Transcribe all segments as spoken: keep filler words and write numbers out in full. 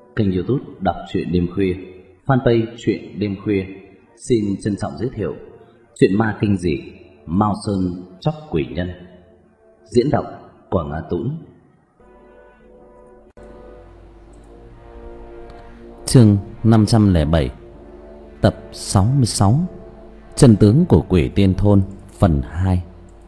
kênh YouTube Đọc truyện đêm khuya, fanpage truyện đêm khuya xin trân trọng giới thiệu truyện ma kinh dị Mao Sơn Chóc Quỷ Nhân, diễn đọc của Ngã Tũng. Chương năm trăm lẻ bảy, tập sáu mươi sáu, chân tướng của Quỷ Tiên Thôn, phần hai.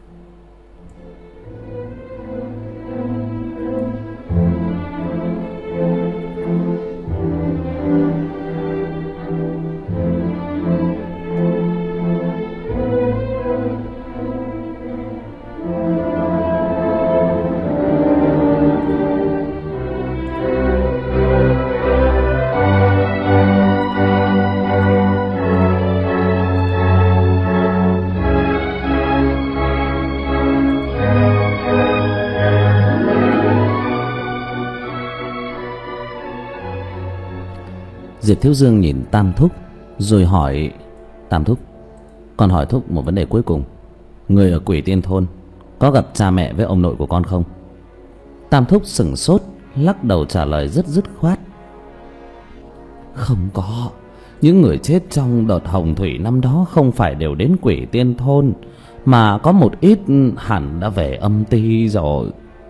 Diệp Thiếu Dương nhìn Tam Thúc rồi hỏi: Tam Thúc, con hỏi Thúc một vấn đề cuối cùng. Người ở Quỷ Tiên Thôn có gặp cha mẹ với ông nội của con không? Tam Thúc sửng sốt, lắc đầu trả lời rất dứt khoát: Không có. Những người chết trong đợt hồng thủy năm đó không phải đều đến Quỷ Tiên Thôn, mà có một ít hẳn đã về âm ty rồi.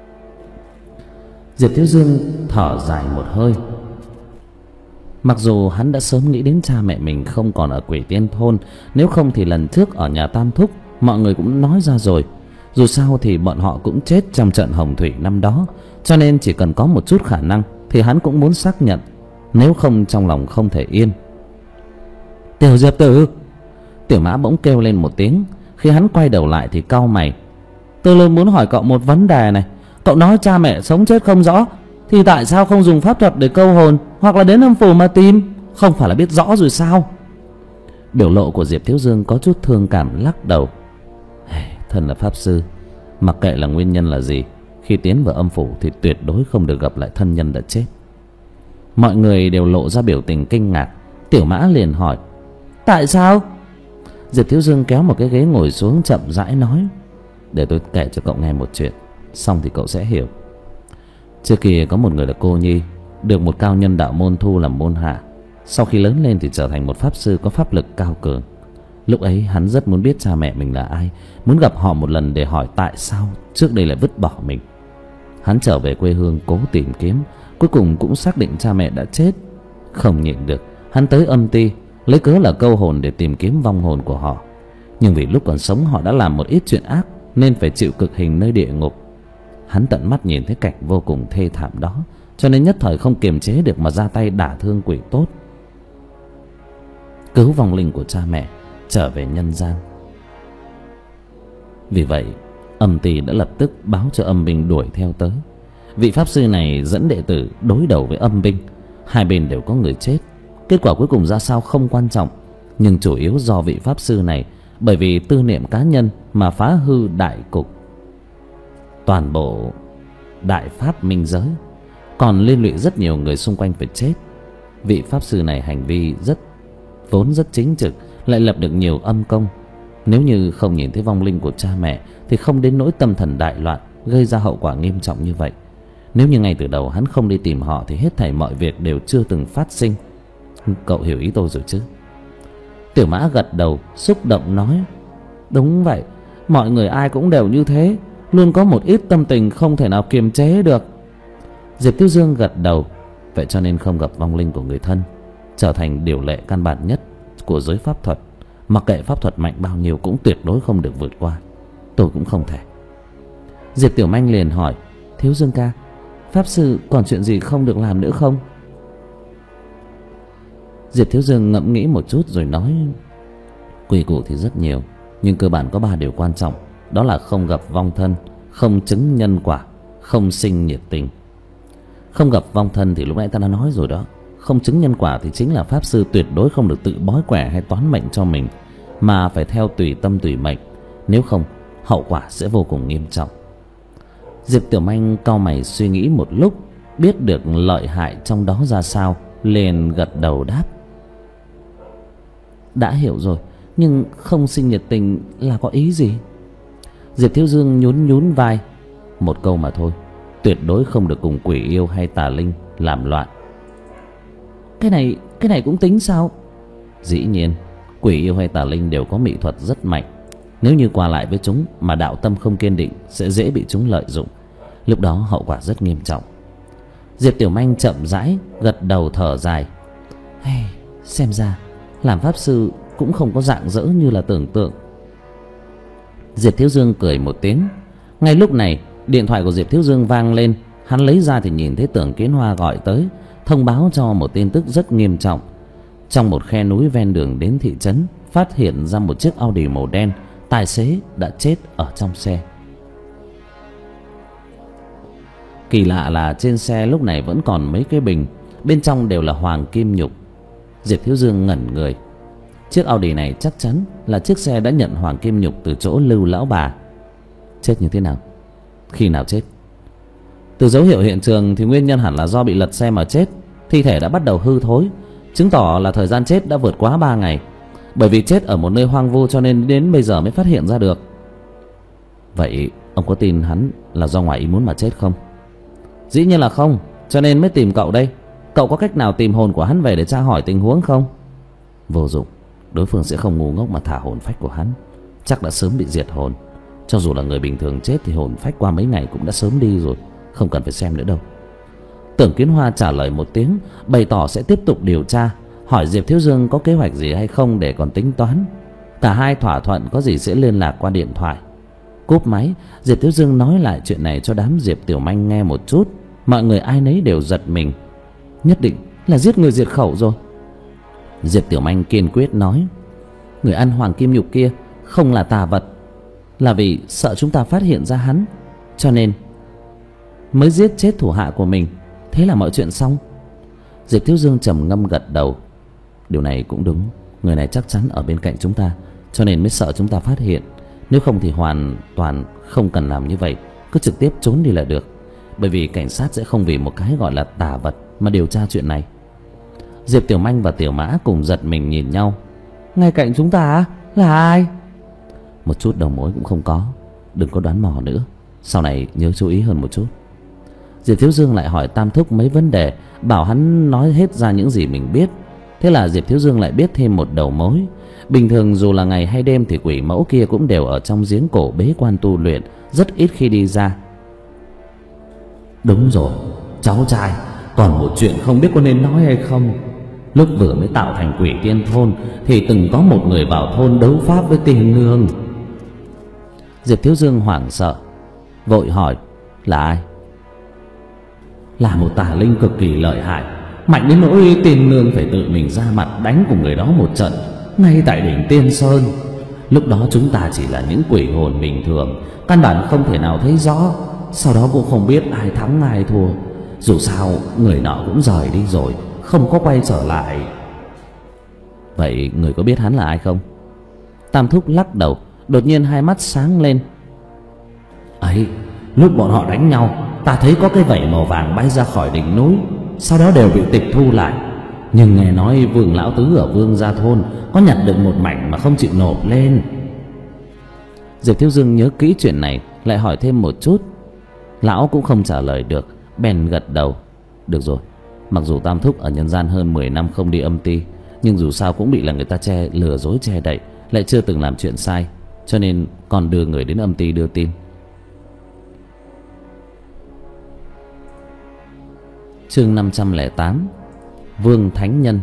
Diệp Thiếu Dương thở dài một hơi. Mặc dù hắn đã sớm nghĩ đến cha mẹ mình không còn ở Quỷ Tiên Thôn, nếu không thì lần trước ở nhà Tam Thúc mọi người cũng nói ra rồi. Dù sao thì bọn họ cũng chết trong trận hồng thủy năm đó, cho nên chỉ cần có một chút khả năng thì hắn cũng muốn xác nhận, nếu không trong lòng không thể yên. Tiểu Diệp Tử! Tiểu Mã bỗng kêu lên một tiếng. Khi hắn quay đầu lại thì cau mày: Tôi luôn muốn hỏi cậu một vấn đề này. Cậu nói cha mẹ sống chết không rõ, thì tại sao không dùng pháp thuật để câu hồn, hoặc là đến âm phủ mà tìm? Không phải là biết rõ rồi sao? Biểu lộ của Diệp Thiếu Dương có chút thương cảm, lắc đầu: Thân là pháp sư, mặc kệ là nguyên nhân là gì, khi tiến vào âm phủ thì tuyệt đối không được gặp lại thân nhân đã chết. Mọi người đều lộ ra biểu tình kinh ngạc. Tiểu Mã liền hỏi: Tại sao? Diệp Thiếu Dương kéo một cái ghế ngồi xuống, chậm rãi nói: Để tôi kể cho cậu nghe một chuyện, xong thì cậu sẽ hiểu. Trước kia có một người là Cô Nhi, được một cao nhân đạo môn thu làm môn hạ. Sau khi lớn lên thì trở thành một pháp sư có pháp lực cao cường. Lúc ấy hắn rất muốn biết cha mẹ mình là ai, muốn gặp họ một lần để hỏi tại sao trước đây lại vứt bỏ mình. Hắn trở về quê hương cố tìm kiếm, cuối cùng cũng xác định cha mẹ đã chết. Không nhịn được, hắn tới âm ty, lấy cớ là câu hồn để tìm kiếm vong hồn của họ. Nhưng vì lúc còn sống họ đã làm một ít chuyện ác, nên phải chịu cực hình nơi địa ngục. Hắn tận mắt nhìn thấy cảnh vô cùng thê thảm đó, cho nên nhất thời không kiềm chế được mà ra tay đả thương quỷ tốt, cứu vong linh của cha mẹ trở về nhân gian. Vì vậy âm ty đã lập tức báo cho âm binh đuổi theo tới. Vị pháp sư này dẫn đệ tử đối đầu với âm binh, hai bên đều có người chết. Kết quả cuối cùng ra sao không quan trọng, nhưng chủ yếu do vị pháp sư này bởi vì tư niệm cá nhân mà phá hư đại cục, toàn bộ đại pháp minh giới, còn liên lụy rất nhiều người xung quanh phải chết. Vị pháp sư này hành vi rất vốn rất chính trực, lại lập được nhiều âm công. Nếu như không nhìn thấy vong linh của cha mẹ thì không đến nỗi tâm thần đại loạn, gây ra hậu quả nghiêm trọng như vậy. Nếu như ngay từ đầu hắn không đi tìm họ thì hết thảy mọi việc đều chưa từng phát sinh. Cậu hiểu ý tôi rồi chứ? Tiểu Mã gật đầu, xúc động nói: Đúng vậy, mọi người ai cũng đều như thế, luôn có một ít tâm tình không thể nào kiềm chế được. Diệp Thiếu Dương gật đầu: Vậy cho nên không gặp vong linh của người thân trở thành điều lệ căn bản nhất của giới pháp thuật. Mặc kệ pháp thuật mạnh bao nhiêu cũng tuyệt đối không được vượt qua. Tôi cũng không thể. Diệp Tiểu Manh liền hỏi: Thiếu Dương ca, pháp sư còn chuyện gì không được làm nữa không? Diệp Thiếu Dương ngẫm nghĩ một chút rồi nói: Quy củ thì rất nhiều, nhưng cơ bản có ba điều quan trọng. Đó là không gặp vong thân, không chứng nhân quả, không sinh nhiệt tình. Không gặp vong thân thì lúc nãy ta đã nói rồi đó. Không chứng nhân quả thì chính là pháp sư tuyệt đối không được tự bói quẻ hay toán mệnh cho mình, mà phải theo tùy tâm tùy mệnh, nếu không hậu quả sẽ vô cùng nghiêm trọng. Diệp Tiểu Manh cau mày suy nghĩ một lúc, biết được lợi hại trong đó ra sao, liền gật đầu đáp: Đã hiểu rồi, nhưng không sinh nhiệt tình là có ý gì? Diệp Thiếu Dương nhún nhún vai: Một câu mà thôi, tuyệt đối không được cùng quỷ yêu hay tà linh làm loạn. Cái này, cái này cũng tính sao? Dĩ nhiên, quỷ yêu hay tà linh đều có mỹ thuật rất mạnh. Nếu như qua lại với chúng mà đạo tâm không kiên định, sẽ dễ bị chúng lợi dụng. Lúc đó hậu quả rất nghiêm trọng. Diệp Tiểu Manh chậm rãi gật đầu thở dài. Hey, xem ra làm pháp sư cũng không có rạng rỡ như là tưởng tượng. Diệp Thiếu Dương cười một tiếng. Ngay lúc này điện thoại của Diệp Thiếu Dương vang lên. Hắn lấy ra thì nhìn thấy Tưởng Kiến Hoa gọi tới, thông báo cho một tin tức rất nghiêm trọng. Trong một khe núi ven đường đến thị trấn, phát hiện ra một chiếc Audi màu đen. Tài xế đã chết ở trong xe. Kỳ lạ là trên xe lúc này vẫn còn mấy cái bình, bên trong đều là hoàng kim nhục. Diệp Thiếu Dương ngẩn người. Chiếc Audi này chắc chắn là chiếc xe đã nhận hoàng kim nhục từ chỗ Lưu lão bà. Chết như thế nào? Khi nào chết? Từ dấu hiệu hiện trường thì nguyên nhân hẳn là do bị lật xe mà chết. Thi thể đã bắt đầu hư thối, chứng tỏ là thời gian chết đã vượt quá ba ngày. Bởi vì chết ở một nơi hoang vu cho nên đến bây giờ mới phát hiện ra được. Vậy ông có tin hắn là do ngoài ý muốn mà chết không? Dĩ nhiên là không, cho nên mới tìm cậu đây. Cậu có cách nào tìm hồn của hắn về để tra hỏi tình huống không? Vô dụng, đối phương sẽ không ngu ngốc mà thả hồn phách của hắn. Chắc đã sớm bị diệt hồn. Cho dù là người bình thường chết thì hồn phách qua mấy ngày cũng đã sớm đi rồi, không cần phải xem nữa đâu. Tưởng Kiến Hoa trả lời một tiếng, bày tỏ sẽ tiếp tục điều tra, hỏi Diệp Thiếu Dương có kế hoạch gì hay không để còn tính toán. Cả hai thỏa thuận có gì sẽ liên lạc qua điện thoại. Cúp máy, Diệp Thiếu Dương nói lại chuyện này cho đám Diệp Tiểu Manh nghe một chút. Mọi người ai nấy đều giật mình. Nhất định là giết người diệt khẩu rồi. Diệp Tiểu Manh kiên quyết nói, người ăn hoàng kim nhục kia không là tà vật, là vì sợ chúng ta phát hiện ra hắn, cho nên mới giết chết thủ hạ của mình. Thế là mọi chuyện xong. Diệp Thiếu Dương trầm ngâm gật đầu. Điều này cũng đúng, người này chắc chắn ở bên cạnh chúng ta, cho nên mới sợ chúng ta phát hiện. Nếu không thì hoàn toàn không cần làm như vậy, cứ trực tiếp trốn đi là được. Bởi vì cảnh sát sẽ không vì một cái gọi là tà vật mà điều tra chuyện này. Diệp Tiểu Manh và Tiểu Mã cùng giật mình nhìn nhau. Ngay cạnh chúng ta là ai? Một chút đầu mối cũng không có. Đừng có đoán mò nữa, sau này nhớ chú ý hơn một chút. Diệp Thiếu Dương lại hỏi Tam Thúc mấy vấn đề, bảo hắn nói hết ra những gì mình biết. Thế là Diệp Thiếu Dương lại biết thêm một đầu mối. Bình thường dù là ngày hay đêm thì quỷ mẫu kia cũng đều ở trong giếng cổ bế quan tu luyện, rất ít khi đi ra. Đúng rồi, cháu trai, còn một chuyện không biết có nên nói hay không. Lúc vừa mới tạo thành quỷ tiên thôn thì từng có một người vào thôn đấu pháp với tiên nương. Diệp Thiếu Dương hoảng sợ, vội hỏi, là ai? Là một tà linh cực kỳ lợi hại, mạnh đến nỗi tiên nương phải tự mình ra mặt đánh cùng người đó một trận ngay tại đỉnh Tiên Sơn. Lúc đó chúng ta chỉ là những quỷ hồn bình thường, căn bản không thể nào thấy rõ. Sau đó cũng không biết ai thắng ai thua. Dù sao người nọ cũng rời đi rồi, không có quay trở lại. Vậy người có biết hắn là ai không? Tam Thúc lắc đầu, đột nhiên hai mắt sáng lên. Ấy, lúc bọn họ đánh nhau, ta thấy có cái vảy màu vàng bay ra khỏi đỉnh núi, sau đó đều bị tịch thu lại. Nhưng nghe nói Vương lão tứ ở Vương gia thôn có nhặt được một mảnh mà không chịu nộp lên. Diệp Thiếu Dương nhớ kỹ chuyện này, lại hỏi thêm một chút. Lão cũng không trả lời được, bèn gật đầu. Được rồi, mặc dù Tam Thúc ở nhân gian hơn mười năm không đi âm ty, nhưng dù sao cũng bị là người ta che lừa dối che đậy, lại chưa từng làm chuyện sai, cho nên còn đưa người đến âm ty đưa tin. Chương năm trăm lẻ tám, Vương Thánh Nhân.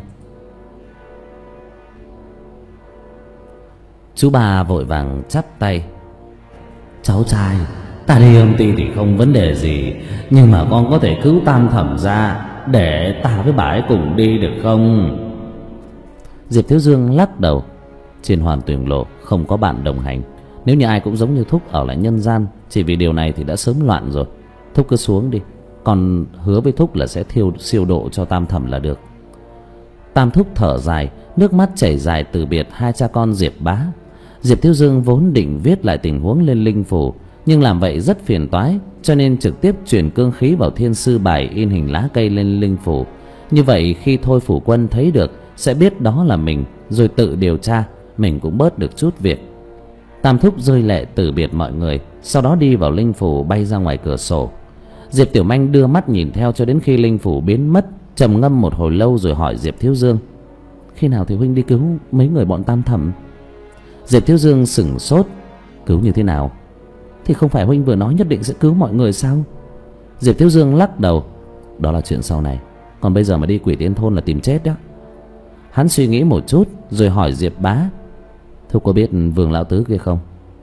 Chú ba vội vàng chắp tay. Cháu trai, ta đi âm ty thì không vấn đề gì, nhưng mà con có thể cứu Tam Thẩm ra để ta với bà ấy cùng đi được không? Diệp Thiếu Dương lắc đầu. Trên Hoàn Tuyền Lộ không có bạn đồng hành. Nếu như ai cũng giống như Thúc ở lại nhân gian, chỉ vì điều này thì đã sớm loạn rồi. Thúc cứ xuống đi, còn hứa với Thúc là sẽ thiêu siêu độ cho Tam Thẩm là được. Tam Thúc thở dài, nước mắt chảy dài từ biệt hai cha con Diệp Bá. Diệp Thiếu Dương vốn định viết lại tình huống lên linh phủ, nhưng làm vậy rất phiền toái, cho nên trực tiếp chuyển cương khí vào thiên sư bài in hình lá cây lên linh phủ. Như vậy khi Thôi Phủ Quân thấy được sẽ biết đó là mình, rồi tự điều tra, mình cũng bớt được chút việc. Tam Thúc rơi lệ từ biệt mọi người, sau đó đi vào linh phủ bay ra ngoài cửa sổ. Diệp Tiểu Manh đưa mắt nhìn theo cho đến khi linh phủ biến mất trầm ngâm một hồi lâu rồi hỏi Diệp Thiếu Dương: Khi nào thì huynh đi cứu mấy người bọn Tam Thẩm? Diệp Thiếu Dương sửng sốt: Cứu như thế nào? Thì không phải huynh vừa nói nhất định sẽ cứu mọi người sao? Diệp Thiếu Dương lắc đầu: Đó là chuyện sau này, còn bây giờ mà đi Quỷ Tiên Thôn là tìm chết đó. Hắn suy nghĩ một chút rồi hỏi Diệp Bá: Thưa có biết Vương lão tứ kia không?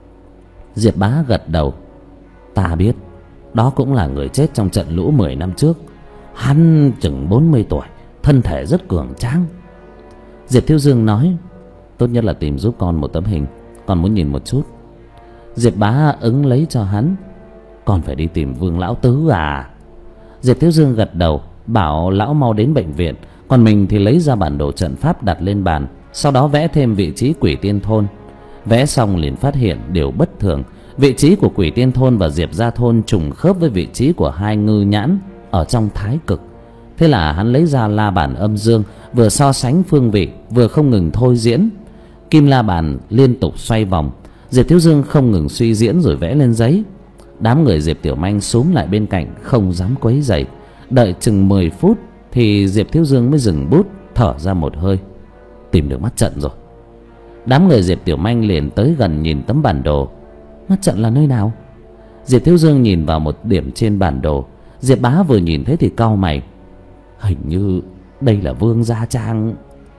Diệp Bá gật đầu: Ta biết, đó cũng là người chết trong trận lũ mười năm trước. Hắn chừng bốn mươi tuổi, thân thể rất cường tráng. Diệp Thiếu Dương nói: Tốt nhất là tìm giúp con một tấm hình, con muốn nhìn một chút. Diệp Bá ứng lấy cho hắn: Con phải đi tìm Vương lão tứ à? Diệp Thiếu Dương gật đầu, bảo lão mau đến bệnh viện, còn mình thì lấy ra bản đồ trận pháp đặt lên bàn, sau đó vẽ thêm vị trí Quỷ Tiên Thôn. Vẽ xong liền phát hiện điều bất thường: vị trí của Quỷ Tiên Thôn và Diệp Gia Thôn trùng khớp với vị trí của hai ngư nhãn ở trong thái cực. Thế là hắn lấy ra la bàn âm dương, vừa so sánh phương vị vừa không ngừng thôi diễn. Kim la bàn liên tục xoay vòng, Diệp Thiếu Dương không ngừng suy diễn rồi vẽ lên giấy. Đám người Diệp Tiểu Manh xúm lại bên cạnh không dám quấy rầy. Đợi chừng mười phút thì Diệp Thiếu Dương mới dừng bút, thở ra một hơi: Tìm được mắt trận rồi. Đám người Diệp Tiểu Manh liền tới gần nhìn tấm bản đồ. Mắt trận là nơi nào? Diệp Thiếu Dương nhìn vào một điểm trên bản đồ. Diệp Bá vừa nhìn thấy thì cau mày: Hình như đây là Vương Gia Trang.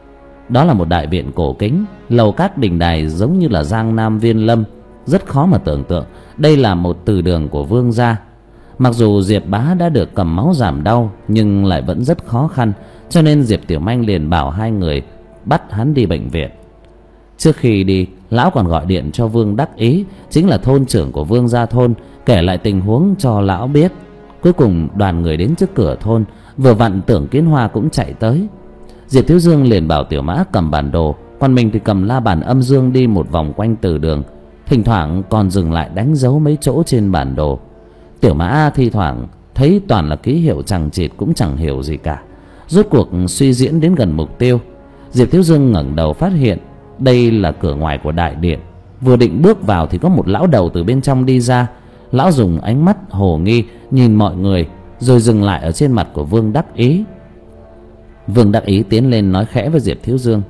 Đó là một đại viện cổ kính, lầu các đình đài giống như là Giang Nam Viên Lâm, rất khó mà tưởng tượng đây là một từ đường của Vương gia. Mặc dù Diệp Bá đã được cầm máu giảm đau nhưng lại vẫn rất khó khăn, cho nên Diệp Tiểu Manh liền bảo hai người bắt hắn đi bệnh viện. Trước khi đi, lão còn gọi điện cho Vương Đắc Ý, chính là thôn trưởng của Vương Gia Thôn, kể lại tình huống cho lão biết. Cuối cùng đoàn người đến trước cửa thôn, vừa vặn Tưởng Kiến Hoa cũng chạy tới. Diệp Thiếu Dương liền bảo Tiểu Mã cầm bản đồ, còn mình thì cầm la bàn âm dương đi một vòng quanh từ đường, thỉnh thoảng còn dừng lại đánh dấu mấy chỗ trên bản đồ. Tiểu Mã thi thoảng thấy toàn là ký hiệu chằng chịt cũng chẳng hiểu gì cả. Rốt cuộc suy diễn đến gần mục tiêu, Diệp Thiếu Dương ngẩng đầu phát hiện đây là cửa ngoài của đại điện. Vừa định bước vào thì có một lão đầu từ bên trong đi ra. Lão dùng ánh mắt hồ nghi nhìn mọi người rồi dừng lại ở trên mặt của Vương Đắc Ý. Vương Đắc Ý tiến lên nói khẽ với Diệp Thiếu Dương: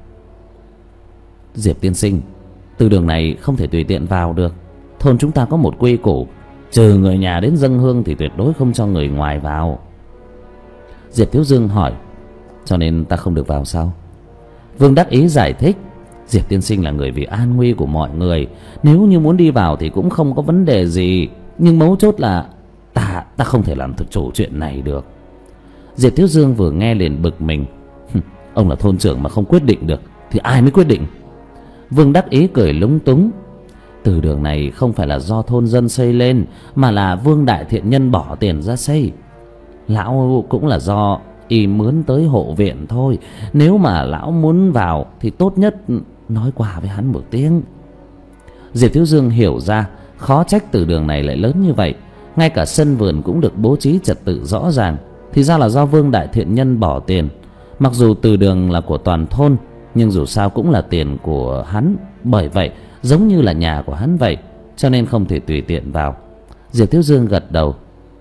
Diệp tiên sinh, từ đường này không thể tùy tiện vào được. Thôn chúng ta có một quy củ, trừ người nhà đến dâng hương thì tuyệt đối không cho người ngoài vào. Diệp Thiếu Dương hỏi: Cho nên ta không được vào sao? Vương Đắc Ý giải thích: Diệp tiên sinh là người vì an nguy của mọi người, nếu như muốn đi vào thì cũng không có vấn đề gì, nhưng mấu chốt là ta ta không thể làm thực chủ chuyện này được. Diệp Thiếu Dương vừa nghe liền bực mình: Ông là thôn trưởng mà không quyết định được thì ai mới quyết định? Vương Đắc Ý cười lúng túng: Từ đường này không phải là do thôn dân xây lên, mà là Vương đại thiện nhân bỏ tiền ra xây. Lão cũng là do y mướn tới hộ viện thôi. Nếu mà lão muốn vào thì tốt nhất nói qua với hắn một tiếng. Diệp Thiếu Dương hiểu ra, khó trách từ đường này lại lớn như vậy, ngay cả sân vườn cũng được bố trí trật tự rõ ràng. Thì ra là do Vương đại thiện nhân bỏ tiền. Mặc dù từ đường là của toàn thôn, nhưng dù sao cũng là tiền của hắn, bởi vậy giống như là nhà của hắn vậy, cho nên không thể tùy tiện vào. Diệp Thiếu Dương gật đầu: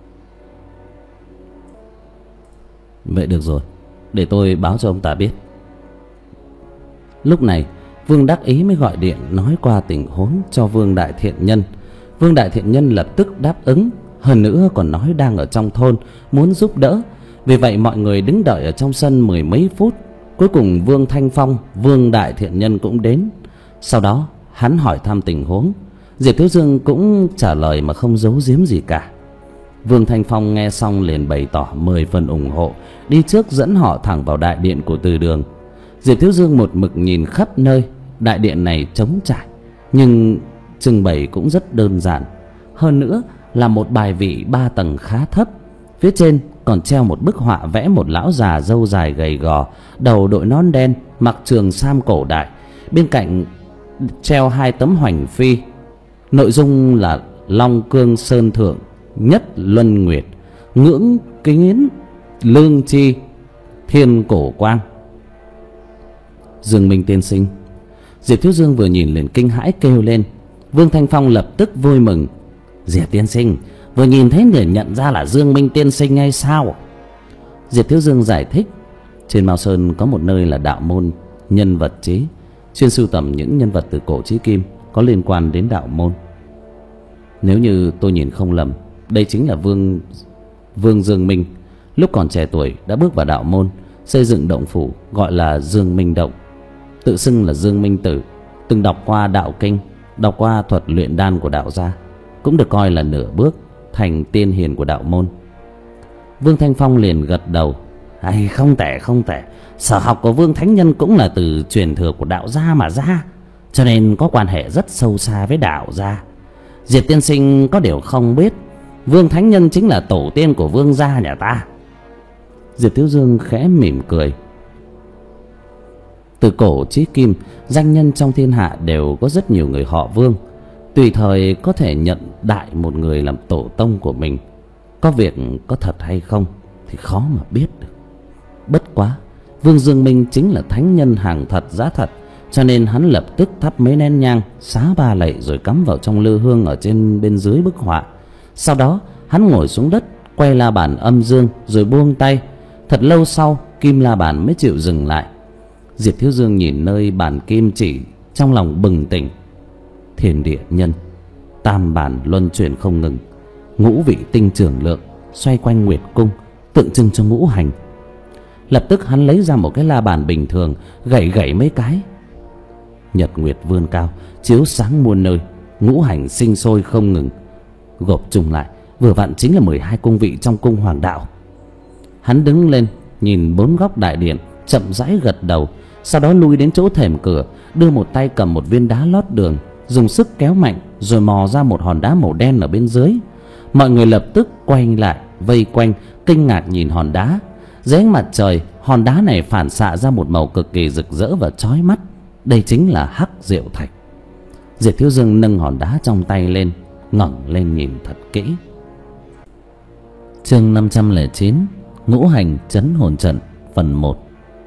Vậy được rồi, để tôi báo cho ông ta biết. Lúc này Vương Đắc Ý mới gọi điện nói qua tình huống cho Vương đại thiện nhân. Vương đại thiện nhân lập tức đáp ứng, hơn nữa còn nói đang ở trong thôn muốn giúp đỡ. Vì vậy mọi người đứng đợi ở trong sân mười mấy phút. Cuối cùng Vương Thanh Phong, Vương đại thiện nhân cũng đến. Sau đó hắn hỏi thăm tình huống, Diệp Thiếu Dương cũng trả lời mà không giấu giếm gì cả. Vương Thanh Phong nghe xong liền bày tỏ mười phần ủng hộ, đi trước dẫn họ thẳng vào đại điện của từ đường. Diệp Thiếu Dương một mực nhìn khắp nơi. Đại điện này trống trải, nhưng trưng bày cũng rất đơn giản. Hơn nữa là một bài vị ba tầng khá thấp. Phía trên còn treo một bức họa vẽ một lão già râu dài gầy gò, đầu đội nón đen, mặc trường sam cổ đại. Bên cạnh treo hai tấm hoành phi, nội dung là Long Cương Sơn Thượng, Nhất Luân Nguyệt, Ngưỡng Kính Lương Chi, Thiên Cổ Quang. Dương Minh tiên sinh. Diệp Thiếu Dương vừa nhìn liền kinh hãi kêu lên. Vương Thanh Phong lập tức vui mừng: Diệp tiên sinh, vừa nhìn thấy liền nhận ra là Dương Minh tiên sinh hay sao? Diệp Thiếu Dương giải thích, trên Mao Sơn có một nơi là đạo môn nhân vật chí, chuyên sưu tầm những nhân vật từ cổ chí kim có liên quan đến đạo môn. Nếu như tôi nhìn không lầm, đây chính là Vương Vương Dương Minh. Lúc còn trẻ tuổi đã bước vào đạo môn, xây dựng động phủ gọi là Dương Minh Động, tự xưng là Dương Minh Tử. Từng đọc qua đạo kinh, đọc qua thuật luyện đan của đạo gia, cũng được coi là nửa bước thành tiên hiền của đạo môn. Vương Thanh Phong liền gật đầu. Hay, không tệ không tệ, sở học của Vương Thánh Nhân cũng là từ truyền thừa của đạo gia mà ra, cho nên có quan hệ rất sâu xa với đạo gia. Diệp tiên sinh có điều không biết, Vương Thánh Nhân chính là tổ tiên của Vương gia nhà ta. Diệp Thiếu Dương khẽ mỉm cười. Từ cổ chí kim, danh nhân trong thiên hạ đều có rất nhiều người họ Vương, tùy thời có thể nhận đại một người làm tổ tông của mình. Có việc có thật hay không thì khó mà biết được. Bất quá Vương Dương Minh chính là thánh nhân hàng thật giá thật, cho nên hắn lập tức thắp mấy nén nhang, xá ba lạy rồi cắm vào trong lư hương ở trên bên dưới bức họa. Sau đó hắn ngồi xuống đất, quay la bàn âm dương rồi buông tay. Thật lâu sau, kim la bàn mới chịu dừng lại. Diệp Thiếu Dương nhìn nơi bàn kim chỉ, trong lòng bừng tỉnh. Thiên địa nhân, tam bản luân chuyển không ngừng, ngũ vị tinh trường lượng, xoay quanh nguyệt cung, tượng trưng cho ngũ hành. Lập tức hắn lấy ra một cái la bàn bình thường, gảy gảy mấy cái. Nhật nguyệt vươn cao, chiếu sáng muôn nơi, ngũ hành sinh sôi không ngừng, gộp chung lại vừa vặn chính là mười hai cung vị trong cung hoàng đạo. Hắn đứng lên nhìn bốn góc đại điện, chậm rãi gật đầu. Sau đó lui đến chỗ thềm cửa, đưa một tay cầm một viên đá lót đường, dùng sức kéo mạnh rồi mò ra một hòn đá màu đen ở bên dưới. Mọi người lập tức quay lại vây quanh, kinh ngạc nhìn hòn đá. Dưới ánh mặt trời, hòn đá này phản xạ ra một màu cực kỳ rực rỡ và chói mắt. Đây chính là hắc diệu thạch. Diệp Thiếu Dương nâng hòn đá trong tay lên, ngẩng lên nhìn thật kỹ. Chương năm trăm lẻ chín, Ngũ hành trấn hồn trận, phần một.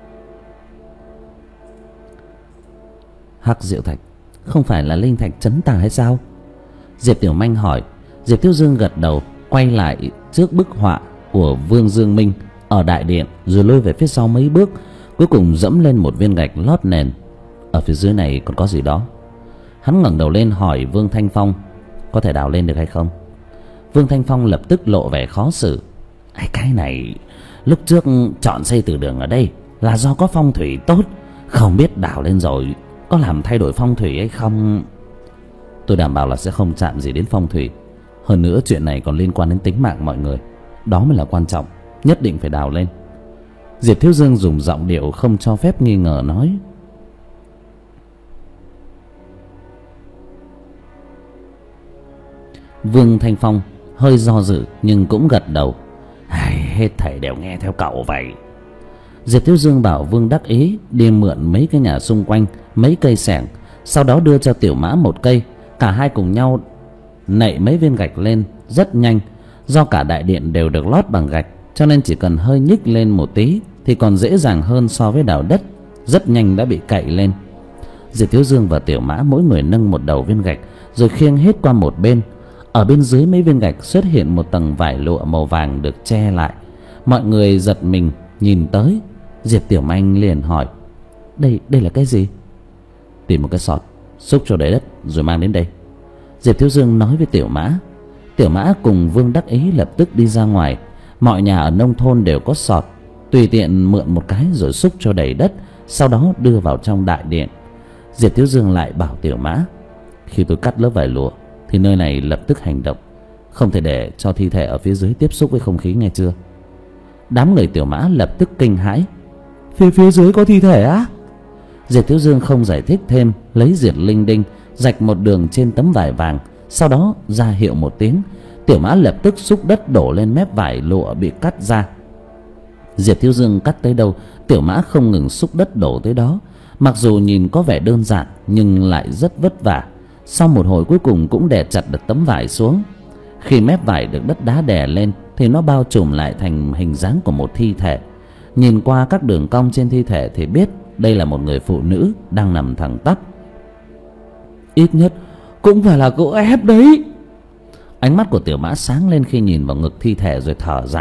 Hắc diệu thạch không phải là linh thạch trấn tà hay sao? Diệp Tiểu Manh hỏi. Diệp Thiếu Dương gật đầu, quay lại trước bức họa của Vương Dương Minh ở đại điện, rồi lôi về phía sau mấy bước, cuối cùng dẫm lên một viên gạch lót nền. Ở phía dưới này còn có gì đó. Hắn ngẩng đầu lên hỏi Vương Thanh Phong, có thể đào lên được hay không? Vương Thanh Phong lập tức lộ vẻ khó xử. Cái này lúc trước chọn xây từ đường ở đây là do có phong thủy tốt, không biết đào lên rồi có làm thay đổi phong thủy hay không. Tôi đảm bảo là sẽ không chạm gì đến phong thủy. Hơn nữa chuyện này còn liên quan đến tính mạng mọi người, đó mới là quan trọng, nhất định phải đào lên. Diệp Thiếu Dương dùng giọng điệu không cho phép nghi ngờ nói. Vương Thanh Phong hơi do dự nhưng cũng gật đầu. Hết thảy đều nghe theo cậu vậy. Diệp Thiếu Dương bảo Vương Đắc Ý đi mượn mấy cái nhà xung quanh, mấy cây xẻng, sau đó đưa cho Tiểu Mã một cây. Cả hai cùng nhau nạy mấy viên gạch lên rất nhanh. Do cả đại điện đều được lót bằng gạch, cho nên chỉ cần hơi nhích lên một tí thì còn dễ dàng hơn so với đào đất, rất nhanh đã bị cậy lên. Diệp Thiếu Dương và Tiểu Mã mỗi người nâng một đầu viên gạch rồi khiêng hết qua một bên. Ở bên dưới mấy viên gạch xuất hiện một tầng vải lụa màu vàng được che lại. Mọi người giật mình nhìn tới. Diệp Tiểu Manh liền hỏi, Đây đây là cái gì? Tìm một cái sọt, xúc cho đầy đất rồi mang đến đây. Diệp Thiếu Dương nói với Tiểu Mã. Tiểu Mã cùng Vương Đắc Ý lập tức đi ra ngoài. Mọi nhà ở nông thôn đều có sọt, tùy tiện mượn một cái rồi xúc cho đầy đất, sau đó đưa vào trong đại điện. Diệp Thiếu Dương lại bảo Tiểu Mã, khi tôi cắt lớp vải lụa thì nơi này lập tức hành động, không thể để cho thi thể ở phía dưới tiếp xúc với không khí, nghe chưa? Đám người Tiểu Mã lập tức kinh hãi. Phía phía dưới có thi thể á? Diệp Thiếu Dương không giải thích thêm, lấy diệt linh đinh rạch một đường trên tấm vải vàng, sau đó ra hiệu một tiếng. Tiểu Mã lập tức xúc đất đổ lên mép vải lụa bị cắt ra. Diệp Thiếu Dương cắt tới đâu, Tiểu Mã không ngừng xúc đất đổ tới đó. Mặc dù nhìn có vẻ đơn giản nhưng lại rất vất vả. Sau một hồi cuối cùng cũng đè chặt được tấm vải xuống. Khi mép vải được đất đá đè lên thì nó bao trùm lại thành hình dáng của một thi thể. Nhìn qua các đường cong trên thi thể thì biết đây là một người phụ nữ đang nằm thẳng tắp. Ít nhất cũng phải là cô ép đấy. Ánh mắt của Tiểu Mã sáng lên khi nhìn vào ngực thi thể rồi thở dài.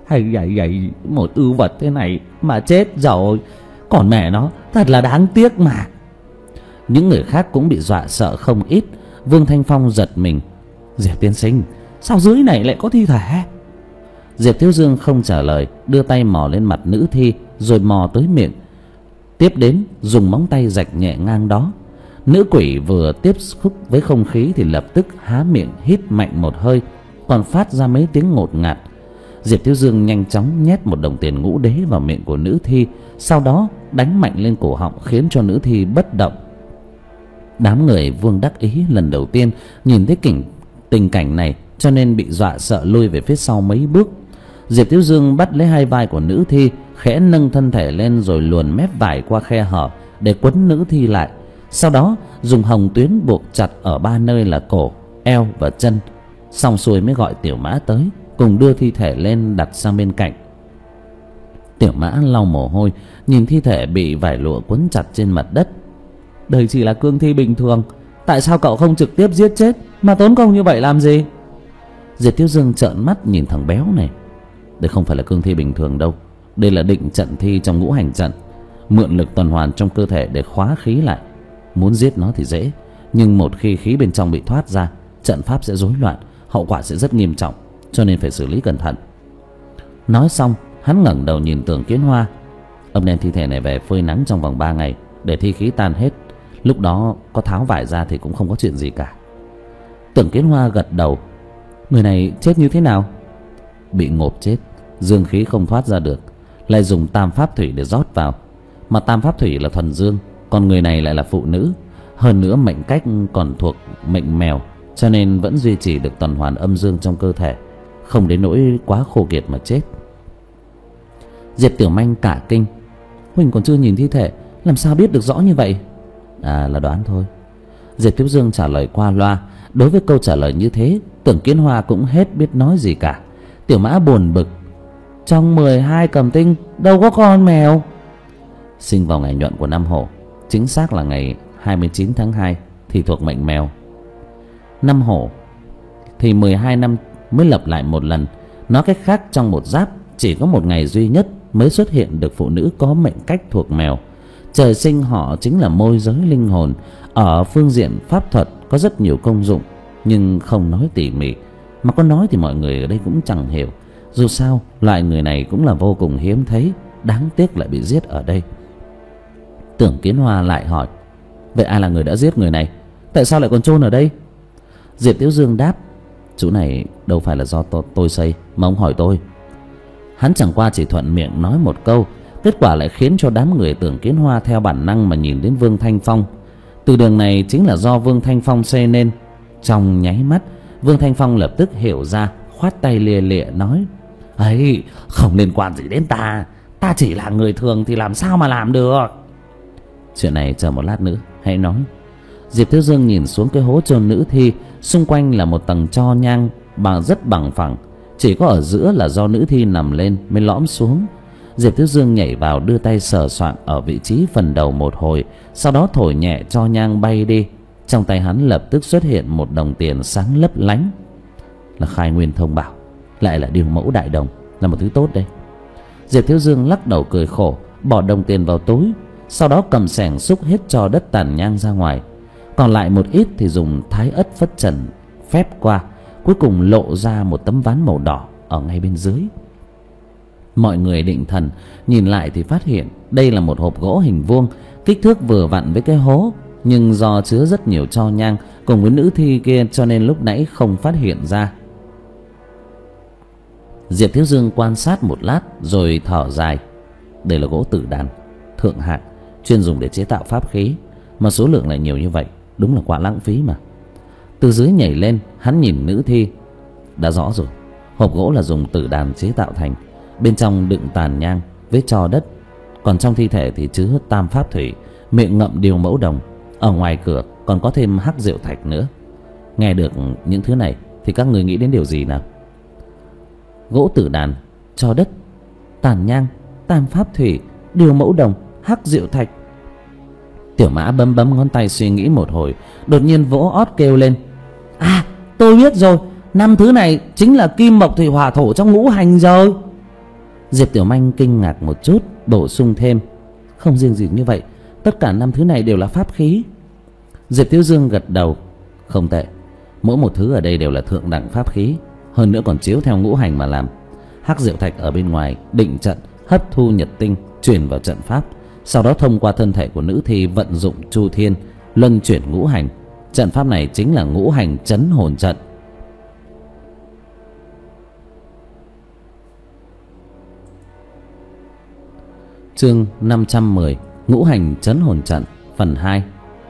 Hay vậy vậy, một ưu vật thế này mà chết rồi. Còn mẹ nó, thật là đáng tiếc mà. Những người khác cũng bị dọa sợ không ít. Vương Thanh Phong giật mình. Diệp tiên sinh, sao dưới này lại có thi thể? Diệp Thiếu Dương không trả lời, đưa tay mò lên mặt nữ thi, rồi mò tới miệng. Tiếp đến dùng móng tay rạch nhẹ ngang đó. Nữ quỷ vừa tiếp xúc với không khí thì lập tức há miệng hít mạnh một hơi, còn phát ra mấy tiếng ngột ngạt. Diệp Thiếu Dương nhanh chóng nhét một đồng tiền ngũ đế vào miệng của nữ thi, sau đó đánh mạnh lên cổ họng khiến cho nữ thi bất động. Đám người Vương đắc ý lần đầu tiên nhìn thấy cảnh tình cảnh này, cho nên bị dọa sợ lui về phía sau mấy bước. Diệp Thiếu Dương bắt lấy hai vai của nữ thi, khẽ nâng thân thể lên rồi luồn mép vải qua khe hở để quấn nữ thi lại. Sau đó dùng hồng tuyến buộc chặt ở ba nơi là cổ, eo và chân. Xong xuôi mới gọi Tiểu Mã tới, cùng đưa thi thể lên đặt sang bên cạnh. Tiểu Mã lau mồ hôi, nhìn thi thể bị vải lụa quấn chặt trên mặt đất. Đây chỉ là cương thi bình thường, tại sao cậu không trực tiếp giết chết mà tốn công như vậy làm gì? Diệp Thiếu Dương trợn mắt nhìn thằng béo này. Đây không phải là cương thi bình thường đâu. Đây là định trận thi trong ngũ hành trận, mượn lực tuần hoàn trong cơ thể để khóa khí lại. Muốn giết nó thì dễ, nhưng một khi khí bên trong bị thoát ra, trận pháp sẽ rối loạn, hậu quả sẽ rất nghiêm trọng, cho nên phải xử lý cẩn thận. Nói xong, hắn ngẩng đầu nhìn Tưởng Kiến Hoa. Ông đem thi thể này về phơi nắng trong vòng ba ngày để thi khí tan hết. Lúc đó có tháo vải ra thì cũng không có chuyện gì cả. Tưởng Kiến Hoa gật đầu. Người này chết như thế nào? Bị ngộp chết, dương khí không thoát ra được, lại dùng tam pháp thủy để rót vào. Mà tam pháp thủy là thuần dương, còn người này lại là phụ nữ, hơn nữa mệnh cách còn thuộc mệnh mèo, cho nên vẫn duy trì được tuần hoàn âm dương trong cơ thể, không đến nỗi quá khô kiệt mà chết. Diệp Tiểu Manh cả kinh. Huynh còn chưa nhìn thi thể, làm sao biết được rõ như vậy? À, là đoán thôi. Diệp Thiếu Dương trả lời qua loa. Đối với câu trả lời như thế, Tưởng Kiến Hoa cũng hết biết nói gì cả. Tiểu Mã buồn bực. Trong mười hai cầm tinh đâu có con mèo. Sinh vào ngày nhuận của năm Hổ, chính xác là ngày hai mươi chín tháng hai, thì thuộc mệnh mèo. Năm Hổ thì mười hai năm mới lập lại một lần. Nói cách khác, trong một giáp chỉ có một ngày duy nhất mới xuất hiện được phụ nữ có mệnh cách thuộc mèo. Trời sinh họ chính là môi giới linh hồn. Ở phương diện pháp thuật có rất nhiều công dụng, nhưng không nói tỉ mỉ, mà có nói thì mọi người ở đây cũng chẳng hiểu. Dù sao loại người này cũng là vô cùng hiếm thấy, đáng tiếc lại bị giết ở đây. Tưởng Kiến Hoa lại hỏi. Vậy ai là người đã giết người này? Tại sao lại còn chôn ở đây? Diệp Tiểu Dương đáp. Chỗ này đâu phải là do tôi, tôi xây mà ông hỏi tôi. Hắn chẳng qua chỉ thuận miệng nói một câu, kết quả lại khiến cho đám người Tưởng Kiến Hoa theo bản năng mà nhìn đến Vương Thanh Phong. Từ đường này chính là do Vương Thanh Phong xây nên. Trong nháy mắt, Vương Thanh Phong lập tức hiểu ra, khoát tay lia lịa nói. Ấy, không liên quan gì đến ta, ta chỉ là người thường thì làm sao mà làm được. Chuyện này chờ một lát nữa hãy nói. Diệp Thiếu Dương nhìn xuống cái hố chôn nữ thi. Xung quanh là một tầng tro nhang bằng rất bằng phẳng, chỉ có ở giữa là do nữ thi nằm lên mới lõm xuống. Diệp Thiếu Dương nhảy vào, đưa tay sờ soạng ở vị trí phần đầu một hồi, sau đó thổi nhẹ cho nhang bay đi. Trong tay hắn lập tức xuất hiện một đồng tiền sáng lấp lánh. Là khai nguyên thông bảo, lại là điều mẫu đại đồng, là một thứ tốt đấy. Diệp Thiếu Dương lắc đầu cười khổ, bỏ đồng tiền vào túi, sau đó cầm xẻng xúc hết tro đất tàn nhang ra ngoài. Còn lại một ít thì dùng thái ất phất trần phép qua, cuối cùng lộ ra một tấm ván màu đỏ ở ngay bên dưới. Mọi người định thần nhìn lại thì phát hiện đây là một hộp gỗ hình vuông, kích thước vừa vặn với cái hố, nhưng do chứa rất nhiều tro nhang cùng với nữ thi kia cho nên lúc nãy không phát hiện ra. Diệp Thiếu Dương quan sát một lát rồi thở dài. Đây là gỗ tử đàn thượng hạng, chuyên dùng để chế tạo pháp khí, mà số lượng lại nhiều như vậy, đúng là quá lãng phí mà. Từ dưới nhảy lên, hắn nhìn nữ thi. Đã rõ rồi, hộp gỗ là dùng tử đàn chế tạo thành, bên trong đựng tàn nhang với tro đất, còn trong thi thể thì chứa tam pháp thủy, miệng ngậm điều mẫu đồng. Ở ngoài cửa còn có thêm hắc diệu thạch nữa. Nghe được những thứ này thì các người nghĩ đến điều gì nào? Gỗ tử đàn, tro đất, tàn nhang, tam pháp thủy, điều mẫu đồng, hắc diệu thạch. Tiểu Mã bấm bấm ngón tay suy nghĩ một hồi, đột nhiên vỗ ót kêu lên. À, tôi biết rồi, năm thứ này chính là kim mộc thủy hỏa thổ trong ngũ hành rồi. Diệp Tiểu Manh kinh ngạc một chút, bổ sung thêm: không riêng gì như vậy, tất cả năm thứ này đều là pháp khí. Diệp Thiếu Dương gật đầu: không tệ, mỗi một thứ ở đây đều là thượng đẳng pháp khí, hơn nữa còn chiếu theo ngũ hành mà làm. Hắc Diệu Thạch ở bên ngoài định trận, hấp thu nhật tinh chuyển vào trận pháp, sau đó thông qua thân thể của nữ thi vận dụng chu thiên luân chuyển ngũ hành. Trận pháp này chính là ngũ hành chấn hồn trận. Chương năm trăm mười: Ngũ hành chấn hồn trận phần hai.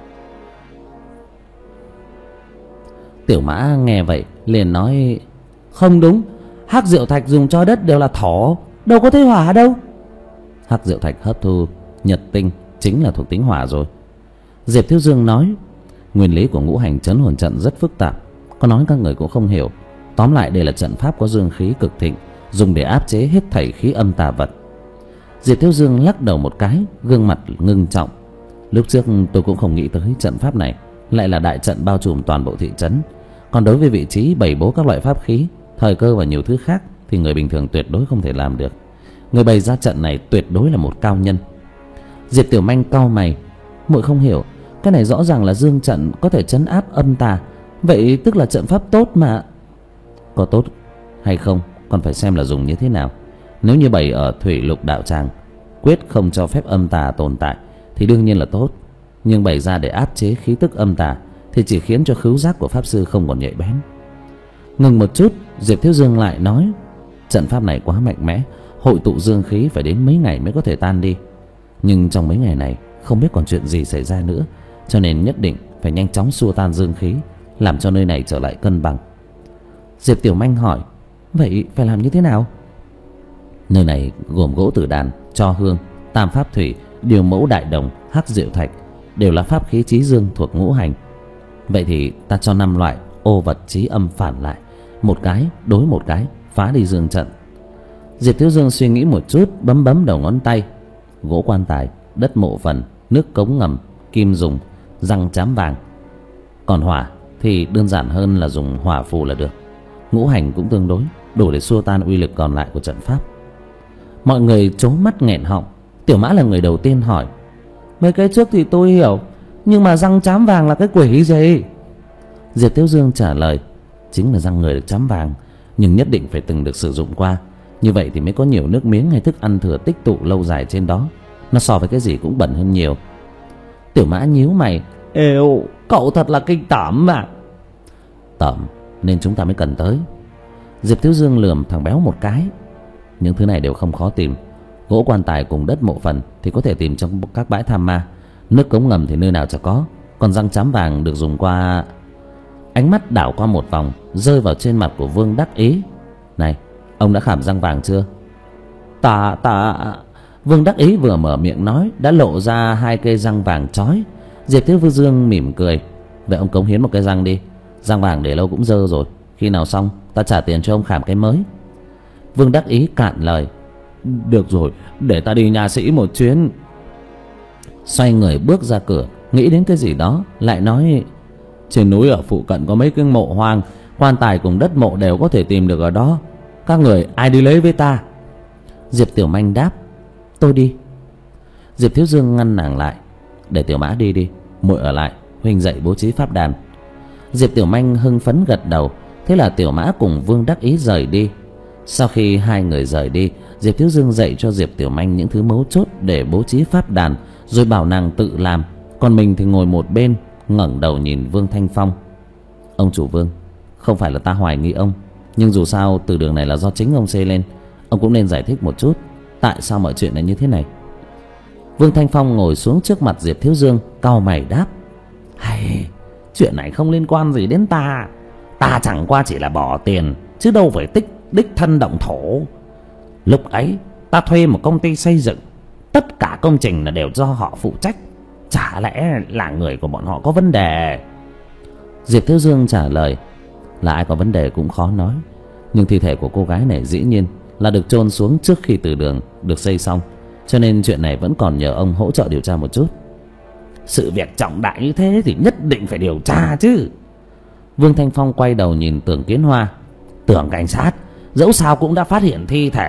Tiểu Mã nghe vậy liền nói: không đúng, Hắc Diệu Thạch dùng cho đất đều là thổ, đâu có thấy hỏa đâu. Hắc Diệu Thạch hấp thu nhật tinh chính là thuộc tính hỏa rồi. Diệp Thiếu Dương nói: nguyên lý của ngũ hành chấn hồn trận rất phức tạp, có nói các người cũng không hiểu. Tóm lại đây là trận pháp có dương khí cực thịnh, dùng để áp chế hết thảy khí âm tà vật. Diệp Thiếu Dương lắc đầu một cái, gương mặt ngưng trọng. Lúc trước tôi cũng không nghĩ tới trận pháp này lại là đại trận bao trùm toàn bộ thị trấn. Còn đối với vị trí bày bố các loại pháp khí, thời cơ và nhiều thứ khác thì người bình thường tuyệt đối không thể làm được. Người bày ra trận này tuyệt đối là một cao nhân. Diệp Tiểu Manh cau mày: muội không hiểu, cái này rõ ràng là dương trận có thể trấn áp âm tà, vậy tức là trận pháp tốt mà. Có tốt hay không còn phải xem là dùng như thế nào. Nếu như bày ở thủy lục đạo tràng, quyết không cho phép âm tà tồn tại thì đương nhiên là tốt. Nhưng bày ra để áp chế khí tức âm tà thì chỉ khiến cho khứu giác của pháp sư không còn nhạy bén. Ngừng một chút, Diệp Thiếu Dương lại nói: trận pháp này quá mạnh mẽ, hội tụ dương khí phải đến mấy ngày mới có thể tan đi. Nhưng trong mấy ngày này không biết còn chuyện gì xảy ra nữa, cho nên nhất định phải nhanh chóng xua tan dương khí, làm cho nơi này trở lại cân bằng. Diệp Tiểu Manh hỏi: vậy phải làm như thế nào? Nơi này gồm gỗ tử đàn, tro hương, tam pháp thủy, điều mẫu đại đồng, hắc diệu thạch, đều là pháp khí chí dương thuộc ngũ hành. Vậy thì ta cho năm loại ô vật chí âm phản lại, một cái đối một cái, phá đi dương trận. Diệp Thiếu Dương suy nghĩ một chút, bấm bấm đầu ngón tay: gỗ quan tài, đất mộ phần, nước cống ngầm, kim dùng, răng chám vàng. Còn hỏa thì đơn giản hơn là dùng hỏa phù là được. Ngũ hành cũng tương đối đủ để xua tan uy lực còn lại của trận pháp. Mọi người trố mắt nghẹn họng. Tiểu Mã là người đầu tiên hỏi: mấy cái trước thì tôi hiểu, nhưng mà răng chám vàng là cái quỷ gì? Diệp Thiếu Dương trả lời: chính là răng người được chám vàng, nhưng nhất định phải từng được sử dụng qua, như vậy thì mới có nhiều nước miếng hay thức ăn thừa tích tụ lâu dài trên đó. Nó so với cái gì cũng bẩn hơn nhiều. Tiểu Mã nhíu mày: êu, cậu thật là kinh tởm mà. Tởm nên chúng ta mới cần tới. Diệp Thiếu Dương lườm thằng béo một cái: những thứ này đều không khó tìm. Gỗ quan tài cùng đất mộ phần thì có thể tìm trong các bãi tham ma, nước cống ngầm thì nơi nào chả có, còn răng chám vàng được dùng qua. Ánh mắt đảo qua một vòng, rơi vào trên mặt của Vương Đắc Ý. Này, ông đã khảm răng vàng chưa? Ta ta Vương Đắc Ý vừa mở miệng nói đã lộ ra hai cây răng vàng chói. Diệp Thiếu Dương mỉm cười: vậy ông cống hiến một cái răng đi, răng vàng để lâu cũng dơ rồi, khi nào xong ta trả tiền cho ông khảm cái mới. Vương Đắc Ý cạn lời: được rồi, để ta đi nhà sĩ một chuyến. Xoay người bước ra cửa, nghĩ đến cái gì đó lại nói: trên núi ở phụ cận có mấy cái mộ hoang, quan tài cùng đất mộ đều có thể tìm được ở đó, các người ai đi lấy với ta? Diệp Tiểu Manh đáp: tôi đi. Diệp Thiếu Dương ngăn nàng lại: để Tiểu Mã đi đi, muội ở lại, huynh dậy bố trí pháp đàn. Diệp Tiểu Manh hưng phấn gật đầu. Thế là Tiểu Mã cùng Vương Đắc Ý rời đi. Sau khi hai người rời đi, Diệp Thiếu Dương dạy cho Diệp Tiểu Manh những thứ mấu chốt để bố trí pháp đàn, rồi bảo nàng tự làm. Còn mình thì ngồi một bên, ngẩng đầu nhìn Vương Thanh Phong: ông chủ Vương, không phải là ta hoài nghi ông, nhưng dù sao từ đường này là do chính ông xây lên, ông cũng nên giải thích một chút tại sao mọi chuyện lại như thế này. Vương Thanh Phong ngồi xuống trước mặt Diệp Thiếu Dương, cau mày đáp: hay, chuyện này không liên quan gì đến ta. Ta chẳng qua chỉ là bỏ tiền, chứ đâu phải tích đích thân động thổ. Lúc ấy ta thuê một công ty xây dựng, tất cả công trình là đều do họ phụ trách. Chả lẽ là người của bọn họ có vấn đề? Diệp Thiếu Dương trả lời: là ai có vấn đề cũng khó nói, nhưng thi thể của cô gái này dĩ nhiên là được chôn xuống trước khi từ đường được xây xong, cho nên chuyện này vẫn còn nhờ ông hỗ trợ điều tra một chút. Sự việc trọng đại như thế thì nhất định phải điều tra chứ. Vương Thanh Phong quay đầu nhìn Tưởng Kiến Hoa: Tưởng cảnh sát, dẫu sao cũng đã phát hiện thi thể,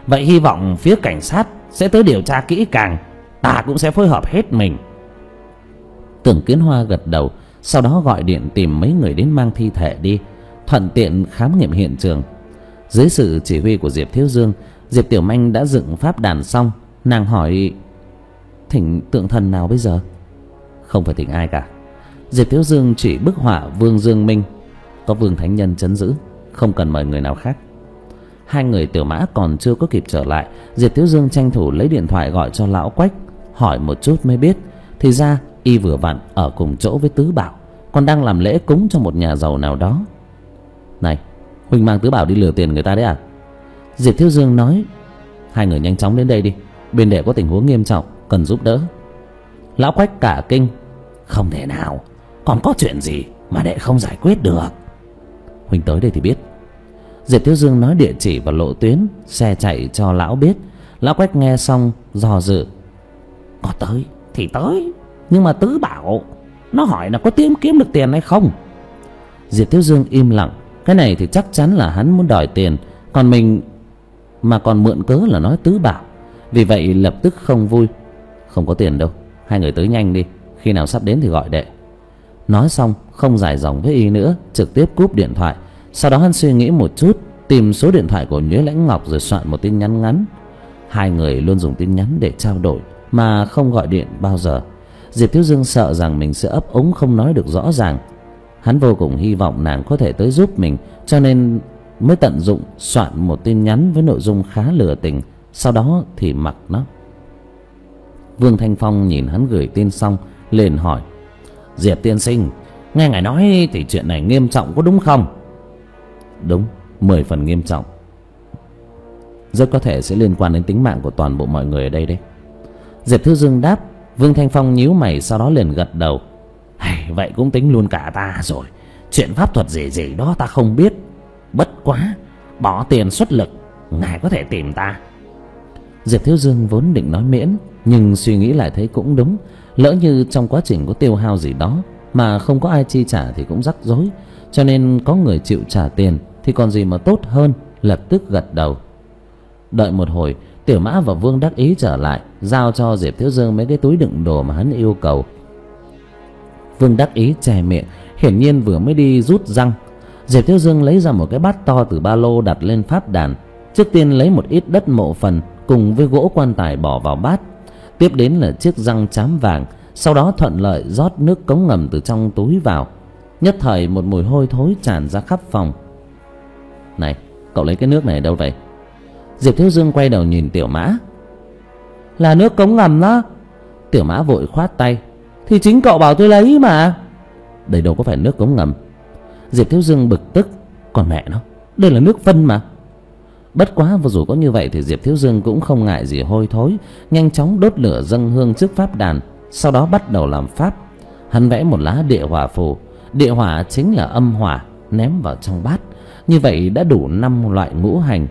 Vậy hy vọng phía cảnh sát sẽ tới điều tra kỹ càng, ta cũng sẽ phối hợp hết mình. Tưởng Kiến Hoa gật đầu, sau đó gọi điện tìm mấy người đến mang thi thể đi, thuận tiện khám nghiệm hiện trường. Dưới sự chỉ huy của Diệp Thiếu Dương, Diệp Tiểu Manh đã dựng pháp đàn xong. Nàng hỏi: thỉnh tượng thần nào bây giờ? Không phải thỉnh ai cả. Diệp Thiếu Dương chỉ bức họa Vương Dương Minh, có Vương Thánh Nhân trấn giữ, không cần mời người nào khác. Hai người Tiểu Mã còn chưa có kịp trở lại, Diệp Thiếu Dương tranh thủ lấy điện thoại gọi cho lão Quách, hỏi một chút mới biết thì ra y vừa vặn ở cùng chỗ với Tứ Bảo, còn đang làm lễ cúng cho một nhà giàu nào đó. Này, huynh mang Tứ Bảo đi lừa tiền người ta đấy à? Diệp Thiếu Dương nói: hai người nhanh chóng đến đây đi, bên đệ có tình huống nghiêm trọng cần giúp đỡ. Lão Quách cả kinh: không thể nào, còn có chuyện gì mà đệ không giải quyết được? Huynh tới đây thì biết. Diệp Thiếu Dương nói địa chỉ và lộ tuyến xe chạy cho lão biết. Lão Quách nghe xong dò dự: có tới thì tới, nhưng mà Tứ Bảo nó hỏi là có tìm kiếm được tiền hay không. Diệp Thiếu Dương im lặng. Cái này thì chắc chắn là hắn muốn đòi tiền, còn mình mà còn mượn cớ là nói Tứ Bảo. Vì vậy lập tức không vui: không có tiền đâu, hai người tới nhanh đi, khi nào sắp đến thì gọi đệ. Nói xong không dài dòng với y nữa, trực tiếp cúp điện thoại. Sau đó hắn suy nghĩ một chút, tìm số điện thoại của Nhuế Lãnh Ngọc rồi soạn một tin nhắn ngắn. Hai người luôn dùng tin nhắn để trao đổi mà không gọi điện bao giờ. Diệp Thiếu Dương sợ rằng mình sẽ ấp úng không nói được rõ ràng. Hắn vô cùng hy vọng nàng có thể tới giúp mình, cho nên mới tận dụng soạn một tin nhắn với nội dung khá lừa tình, sau đó thì mặc nó. Vương Thanh Phong nhìn hắn gửi tin xong liền hỏi: Diệp tiên sinh, nghe ngài nói thì chuyện này nghiêm trọng có đúng không? Đúng, mười phần nghiêm trọng, rất có thể sẽ liên quan đến tính mạng của toàn bộ mọi người ở đây đấy. Diệp Thiếu Dương đáp. Vương Thanh Phong nhíu mày, sau đó liền gật đầu: hey, vậy cũng tính luôn cả ta rồi. Chuyện pháp thuật gì gì đó ta không biết, bất quá bỏ tiền xuất lực, ngài có thể tìm ta. Diệp Thiếu Dương vốn định nói miễn, nhưng suy nghĩ lại thấy cũng đúng. Lỡ như trong quá trình có tiêu hao gì đó mà không có ai chi trả thì cũng rắc rối, cho nên có người chịu trả tiền thì còn gì mà tốt hơn. Lập tức gật đầu. Đợi một hồi, Tiểu Mã và Vương Đắc Ý trở lại, giao cho Diệp Thiếu Dương mấy cái túi đựng đồ mà hắn yêu cầu. Vương Đắc Ý chè miệng, hiển nhiên vừa mới đi rút răng. Diệp Thiếu Dương lấy ra một cái bát to từ ba lô đặt lên pháp đàn. Trước tiên lấy một ít đất mộ phần cùng với gỗ quan tài bỏ vào bát. Tiếp đến là chiếc răng chám vàng. Sau đó thuận lợi rót nước cống ngầm từ trong túi vào. Nhất thời một mùi hôi thối tràn ra khắp phòng. Này, cậu lấy cái nước này đâu vậy? Diệp Thiếu Dương quay đầu nhìn Tiểu Mã. Là nước cống ngầm đó. Tiểu Mã vội khoát tay. Thì chính cậu bảo tôi lấy mà. Đây đâu có phải nước cống ngầm. Diệp Thiếu Dương bực tức. Còn mẹ nó, đây là nước phân mà. Bất quá dù có như vậy thì Diệp Thiếu Dương cũng không ngại gì hôi thối, nhanh chóng đốt lửa dâng hương trước pháp đàn. Sau đó bắt đầu làm pháp. Hắn vẽ một lá địa hỏa phù. Địa hỏa chính là âm hỏa, ném vào trong bát. Như vậy đã đủ năm loại ngũ hành.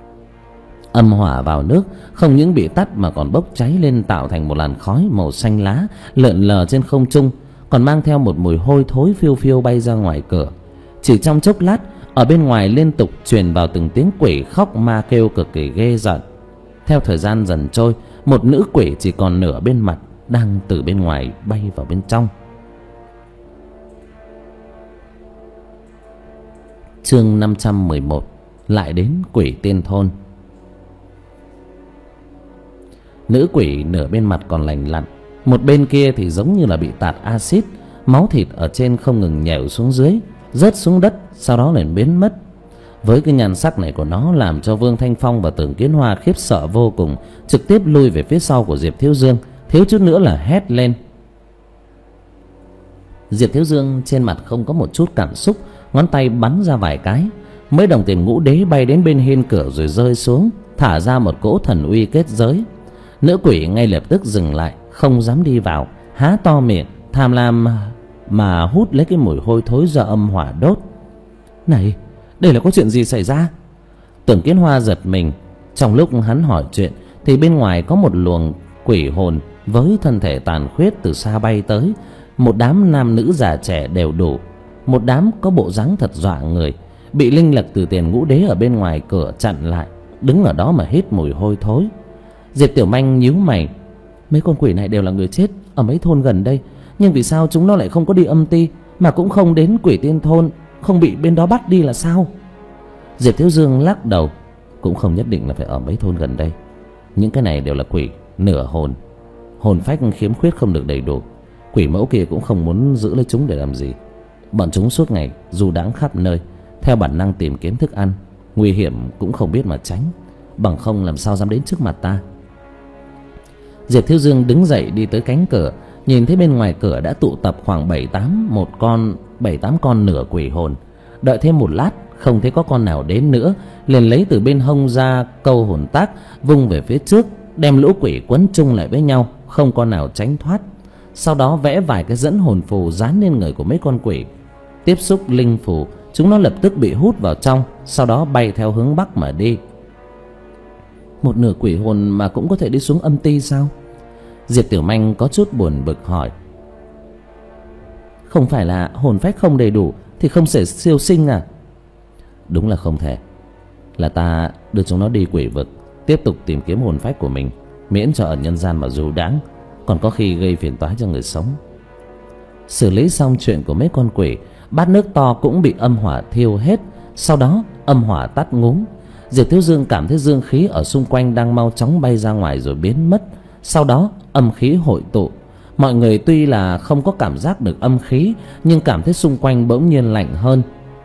Âm hỏa vào nước không những bị tắt mà còn bốc cháy lên, tạo thành một làn khói màu xanh lá lượn lờ trên không trung, còn mang theo một mùi hôi thối phiêu phiêu bay ra ngoài cửa. Chỉ trong chốc lát, ở bên ngoài liên tục truyền vào từng tiếng quỷ khóc ma kêu cực kỳ ghê rợn. Theo thời gian dần trôi, một nữ quỷ chỉ còn nửa bên mặt đang từ bên ngoài bay vào bên trong. Chương năm trăm mười một. Lại đến quỷ tiên thôn. Nữ quỷ nửa bên mặt còn lành lặn, một bên kia thì giống như là bị tạt axit. Máu thịt ở trên không ngừng nhèo xuống dưới, rớt xuống đất, sau đó liền biến mất. Với cái nhan sắc này của nó làm cho Vương Thanh Phong và Tưởng Kiến Hoa khiếp sợ vô cùng, trực tiếp lui về phía sau của Diệp Thiếu Dương, thiếu chút nữa là hét lên. Diệp Thiếu Dương trên mặt không có một chút cảm xúc, ngón tay bắn ra vài cái, mấy đồng tiền ngũ đế bay đến bên hiên cửa rồi rơi xuống, thả ra một cỗ thần uy kết giới. Nữ quỷ ngay lập tức dừng lại, không dám đi vào, há to miệng tham lam mà hút lấy cái mùi hôi thối do âm hỏa đốt. Này, đây là có chuyện gì xảy ra? Tưởng Kiến Hoa giật mình. Trong lúc hắn hỏi chuyện thì bên ngoài có một luồng quỷ hồn với thân thể tàn khuyết từ xa bay tới. Một đám nam nữ già trẻ đều đủ, một đám có bộ dáng thật dọa người, bị linh lực từ tiền ngũ đế ở bên ngoài cửa chặn lại. đứng ở đó mà hít mùi hôi thối. Diệp Tiểu Manh nhíu mày. Mấy con quỷ này đều là người chết ở mấy thôn gần đây, nhưng vì sao chúng nó lại không có đi âm ty, mà cũng không đến Quỷ Tiên thôn, không bị bên đó bắt đi là sao? Diệp Thiếu Dương lắc đầu. Cũng không nhất định là phải ở mấy thôn gần đây. Những cái này đều là quỷ nửa hồn, hồn phách khiếm khuyết không được đầy đủ. Quỷ mẫu kia cũng không muốn giữ lấy chúng để làm gì. Bọn chúng suốt ngày du đãng khắp nơi, theo bản năng tìm kiếm thức ăn, nguy hiểm cũng không biết mà tránh, bằng không làm sao dám đến trước mặt ta. Diệp Thiếu Dương đứng dậy đi tới cánh cửa, nhìn thấy bên ngoài cửa đã tụ tập khoảng bảy tám một con bảy tám con nửa quỷ hồn. Đợi thêm một lát không thấy có con nào đến nữa, liền lấy từ bên hông ra câu hồn tác vung về phía trước, đem lũ quỷ quấn chung lại với nhau, không con nào tránh thoát. Sau đó vẽ vài cái dẫn hồn phù dán lên người của mấy con quỷ. Tiếp xúc linh phù, chúng nó lập tức bị hút vào trong, sau đó bay theo hướng bắc mà đi. Một nửa quỷ hồn mà cũng có thể đi xuống âm ty sao? Diệp Tiểu Manh có chút buồn bực hỏi. Không phải là hồn phách không đầy đủ thì không thể siêu sinh à? Đúng là không thể. Là ta đưa chúng nó đi quỷ vực, tiếp tục tìm kiếm hồn phách của mình, miễn cho ở nhân gian mà du đãng, còn có khi gây phiền toái cho người sống. Xử lý xong chuyện của mấy con quỷ, bát nước to cũng bị âm hỏa thiêu hết. Sau đó âm hỏa tắt ngúm. Diệp Thiếu Dương cảm thấy dương khí ở xung quanh đang mau chóng bay ra ngoài rồi biến mất. Sau đó âm khí hội tụ. Mọi người tuy là không có cảm giác được âm khí, nhưng cảm thấy xung quanh bỗng nhiên lạnh hơn.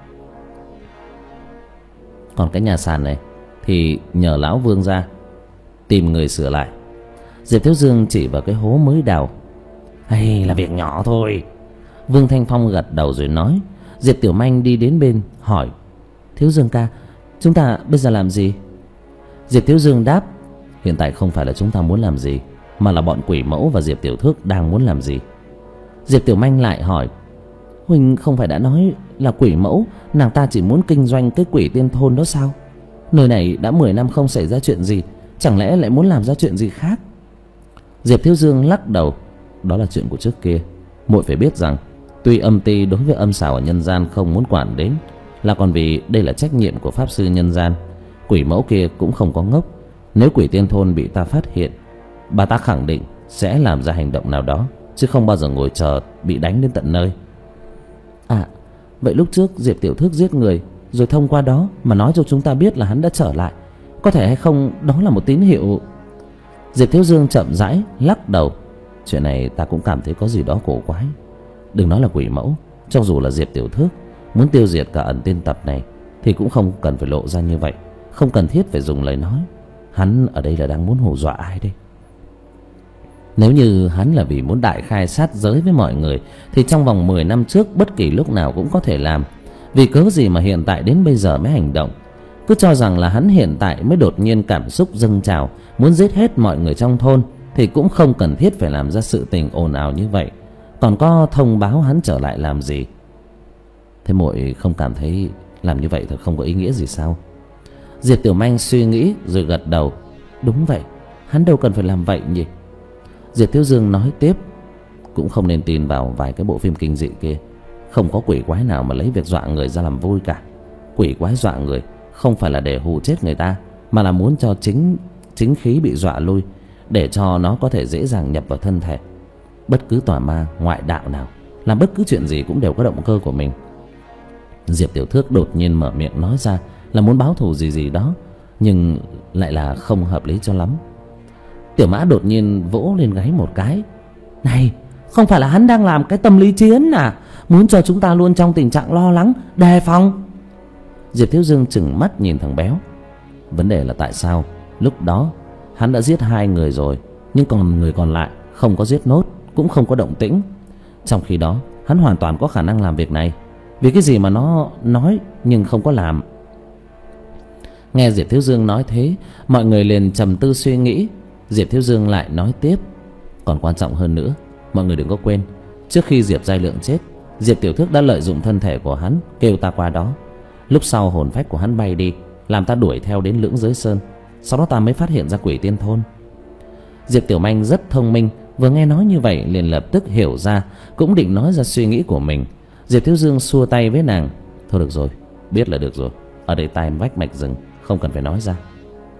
Còn cái nhà sàn này thì nhờ lão Vương ra tìm người sửa lại. Diệp Thiếu Dương chỉ vào cái hố mới đào. Hay là việc nhỏ thôi. Vương Thanh Phong gật đầu rồi nói. Diệp Tiểu Manh đi đến bên hỏi. Thiếu Dương ca, chúng ta bây giờ làm gì? Diệp Thiếu Dương đáp. Hiện tại không phải là chúng ta muốn làm gì, mà là bọn quỷ mẫu và Diệp Tiểu Thước đang muốn làm gì. Diệp Tiểu Manh lại hỏi. Huynh không phải đã nói là quỷ mẫu, nàng ta chỉ muốn kinh doanh cái Quỷ Tiên thôn đó sao? Nơi này đã mười năm không xảy ra chuyện gì, chẳng lẽ lại muốn làm ra chuyện gì khác? Diệp Thiếu Dương lắc đầu. Đó là chuyện của trước kia. Muội phải biết rằng tuy âm ty đối với âm xảo ở nhân gian không muốn quản đến, là còn vì đây là trách nhiệm của pháp sư nhân gian. Quỷ mẫu kia cũng không có ngốc. Nếu Quỷ Tiên thôn bị ta phát hiện, bà ta khẳng định sẽ làm ra hành động nào đó, chứ không bao giờ ngồi chờ bị đánh đến tận nơi. À, vậy lúc trước Diệp Tiểu Thước giết người, rồi thông qua đó mà nói cho chúng ta biết là hắn đã trở lại, có thể hay không đó là một tín hiệu? Diệp Thiếu Dương chậm rãi lắc đầu. Chuyện này ta cũng cảm thấy có gì đó cổ quái. Đừng nói là quỷ mẫu, cho dù là Diệp Tiểu Thước muốn tiêu diệt cả ẩn tiên tập này thì cũng không cần phải lộ ra như vậy, không cần thiết phải dùng lời nói. Hắn ở đây là đang muốn hù dọa ai đây? Nếu như hắn là vì muốn đại khai sát giới với mọi người thì trong vòng mười năm trước bất kỳ lúc nào cũng có thể làm. Vì cớ gì mà hiện tại đến bây giờ mới hành động? Cứ cho rằng là hắn hiện tại mới đột nhiên cảm xúc dâng trào, muốn giết hết mọi người trong thôn, thì cũng không cần thiết phải làm ra sự tình ồn ào như vậy. Còn có thông báo hắn trở lại làm gì? Thế muội không cảm thấy làm như vậy thật không có ý nghĩa gì sao? Diệp Tiểu Manh suy nghĩ rồi gật đầu. Đúng vậy, hắn đâu cần phải làm vậy nhỉ? Diệp Thiếu Dương nói tiếp. Cũng không nên tin vào vài cái bộ phim kinh dị kia. Không có quỷ quái nào mà lấy việc dọa người ra làm vui cả. Quỷ quái dọa người không phải là để hù chết người ta, mà là muốn cho chính chính khí bị dọa lui, để cho nó có thể dễ dàng nhập vào thân thể. Bất cứ tà ma ngoại đạo nào làm bất cứ chuyện gì cũng đều có động cơ của mình. Diệp Tiểu Thước đột nhiên mở miệng nói ra là muốn báo thù gì gì đó, nhưng lại là không hợp lý cho lắm. Tiểu Mã đột nhiên vỗ lên gáy một cái. Này, không phải là hắn đang làm cái tâm lý chiến à? Muốn cho chúng ta luôn trong tình trạng lo lắng, đề phòng. Diệp Thiếu Dương chừng mắt nhìn thằng béo. Vấn đề là tại sao lúc đó hắn đã giết hai người rồi, nhưng còn người còn lại không có giết nốt, cũng không có động tĩnh. Trong khi đó hắn hoàn toàn có khả năng làm việc này. Vì cái gì mà nó nói nhưng không có làm? Nghe Diệp Thiếu Dương nói thế, mọi người liền trầm tư suy nghĩ. Diệp Thiếu Dương lại nói tiếp. Còn quan trọng hơn nữa, mọi người đừng có quên, trước khi Diệp Giai Lượng chết, Diệp Tiểu Thước đã lợi dụng thân thể của hắn kêu ta qua đó. Lúc sau hồn phách của hắn bay đi, làm ta đuổi theo đến Lưỡng Giới Sơn. Sau đó ta mới phát hiện ra Quỷ Tiên thôn. Diệp Tiểu Manh rất thông minh, vừa nghe nói như vậy liền lập tức hiểu ra, cũng định nói ra suy nghĩ của mình. Diệp Thiếu Dương xua tay với nàng. Thôi được rồi, biết là được rồi. Ở đây tai vách mạch rừng, không cần phải nói ra.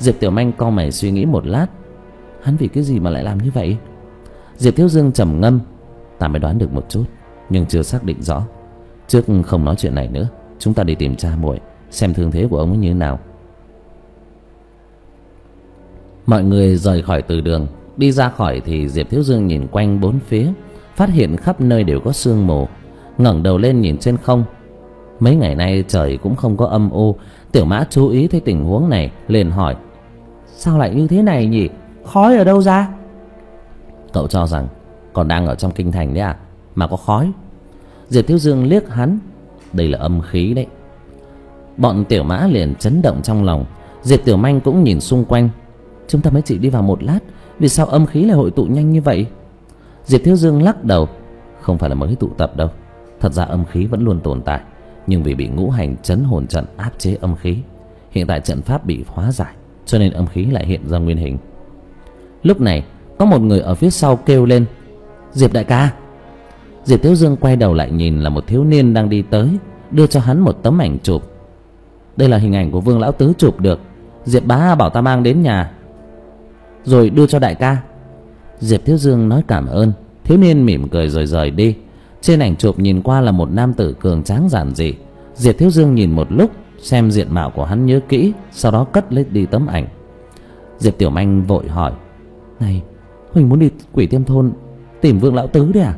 Diệp Tiểu Manh cau mày suy nghĩ một lát. Hắn vì cái gì mà lại làm như vậy? Diệp Thiếu Dương trầm ngâm. Ta mới đoán được một chút, nhưng chưa xác định rõ. Trước không nói chuyện này nữa, chúng ta đi tìm cha muội, xem thương thế của ông ấy như thế nào. Mọi người rời khỏi từ đường. Đi ra khỏi thì Diệp Thiếu Dương nhìn quanh bốn phía, phát hiện khắp nơi đều có sương mù. Ngẩng đầu lên nhìn trên không. Mấy ngày nay trời cũng không có âm u. Tiểu Mã chú ý thấy tình huống này, liền hỏi: sao lại như thế này nhỉ? Khói ở đâu ra? Cậu cho rằng còn đang ở trong kinh thành đấy à, mà có khói? Diệp Thiếu Dương liếc hắn. Đây là âm khí đấy. Bọn Tiểu Mã liền chấn động trong lòng. Diệp Tiểu Manh cũng nhìn xung quanh. Chúng ta mới chỉ đi vào một lát, vì sao âm khí lại hội tụ nhanh như vậy? Diệp Thiếu Dương lắc đầu. Không phải là mới tụ tập đâu. Thật ra âm khí vẫn luôn tồn tại, nhưng vì bị ngũ hành chấn hồn trận áp chế âm khí, hiện tại trận pháp bị hóa giải, cho nên âm khí lại hiện ra nguyên hình. Lúc này có một người ở phía sau kêu lên: Diệp đại ca. Diệp Thiếu Dương quay đầu lại nhìn, là một thiếu niên đang đi tới, đưa cho hắn một tấm ảnh chụp. Đây là hình ảnh của Vương lão tứ chụp được, Diệp bá bảo ta mang đến nhà rồi đưa cho đại ca. Diệp Thiếu Dương nói cảm ơn. Thiếu niên mỉm cười rồi rời đi. Trên ảnh chụp nhìn qua là một nam tử cường tráng giản dị. Diệp Thiếu Dương nhìn một lúc, xem diện mạo của hắn nhớ kỹ, sau đó cất lấy đi tấm ảnh. Diệp Tiểu Manh vội hỏi: này, Huỳnh muốn đi Quỷ Tiêm Thôn tìm Vương lão tứ đấy à?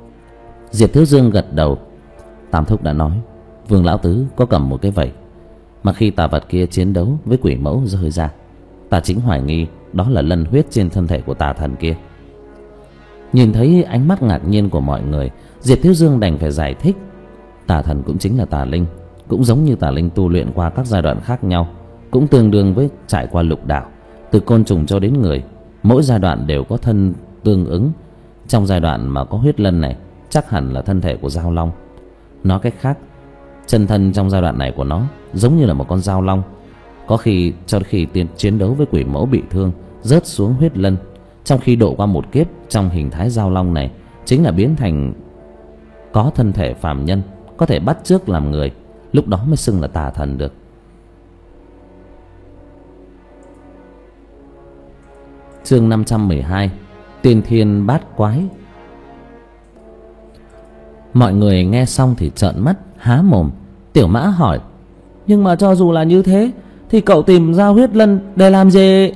Diệp Thiếu Dương gật đầu. Tam thúc đã nói Vương lão tứ có cầm một cái vẩy mà khi tà vật kia chiến đấu với quỷ mẫu rơi ra, ta chính hoài nghi đó là lân huyết trên thân thể của tà thần kia. Nhìn thấy ánh mắt ngạc nhiên của mọi người, Diệp Thiếu Dương đành phải giải thích. Tà thần cũng chính là tà linh, cũng giống như tà linh tu luyện qua các giai đoạn khác nhau, cũng tương đương với trải qua lục đạo, từ côn trùng cho đến người. Mỗi giai đoạn đều có thân tương ứng. Trong giai đoạn mà có huyết lân này, chắc hẳn là thân thể của dao long. Nói cách khác, chân thân trong giai đoạn này của nó giống như là một con dao long. Có khi cho khi tiến chiến đấu với quỷ mẫu bị thương, rớt xuống huyết lân, trong khi độ qua một kiếp trong hình thái dao long này, chính là biến thành có thân thể phàm nhân, có thể bắt chước làm người, lúc đó mới xưng là tà thần được. Chương năm trăm mười hai: Tiên thiên bát quái. Mọi người nghe xong thì trợn mắt há mồm. Tiểu Mã hỏi: nhưng mà cho dù là như thế thì cậu tìm ra huyết lân để làm gì?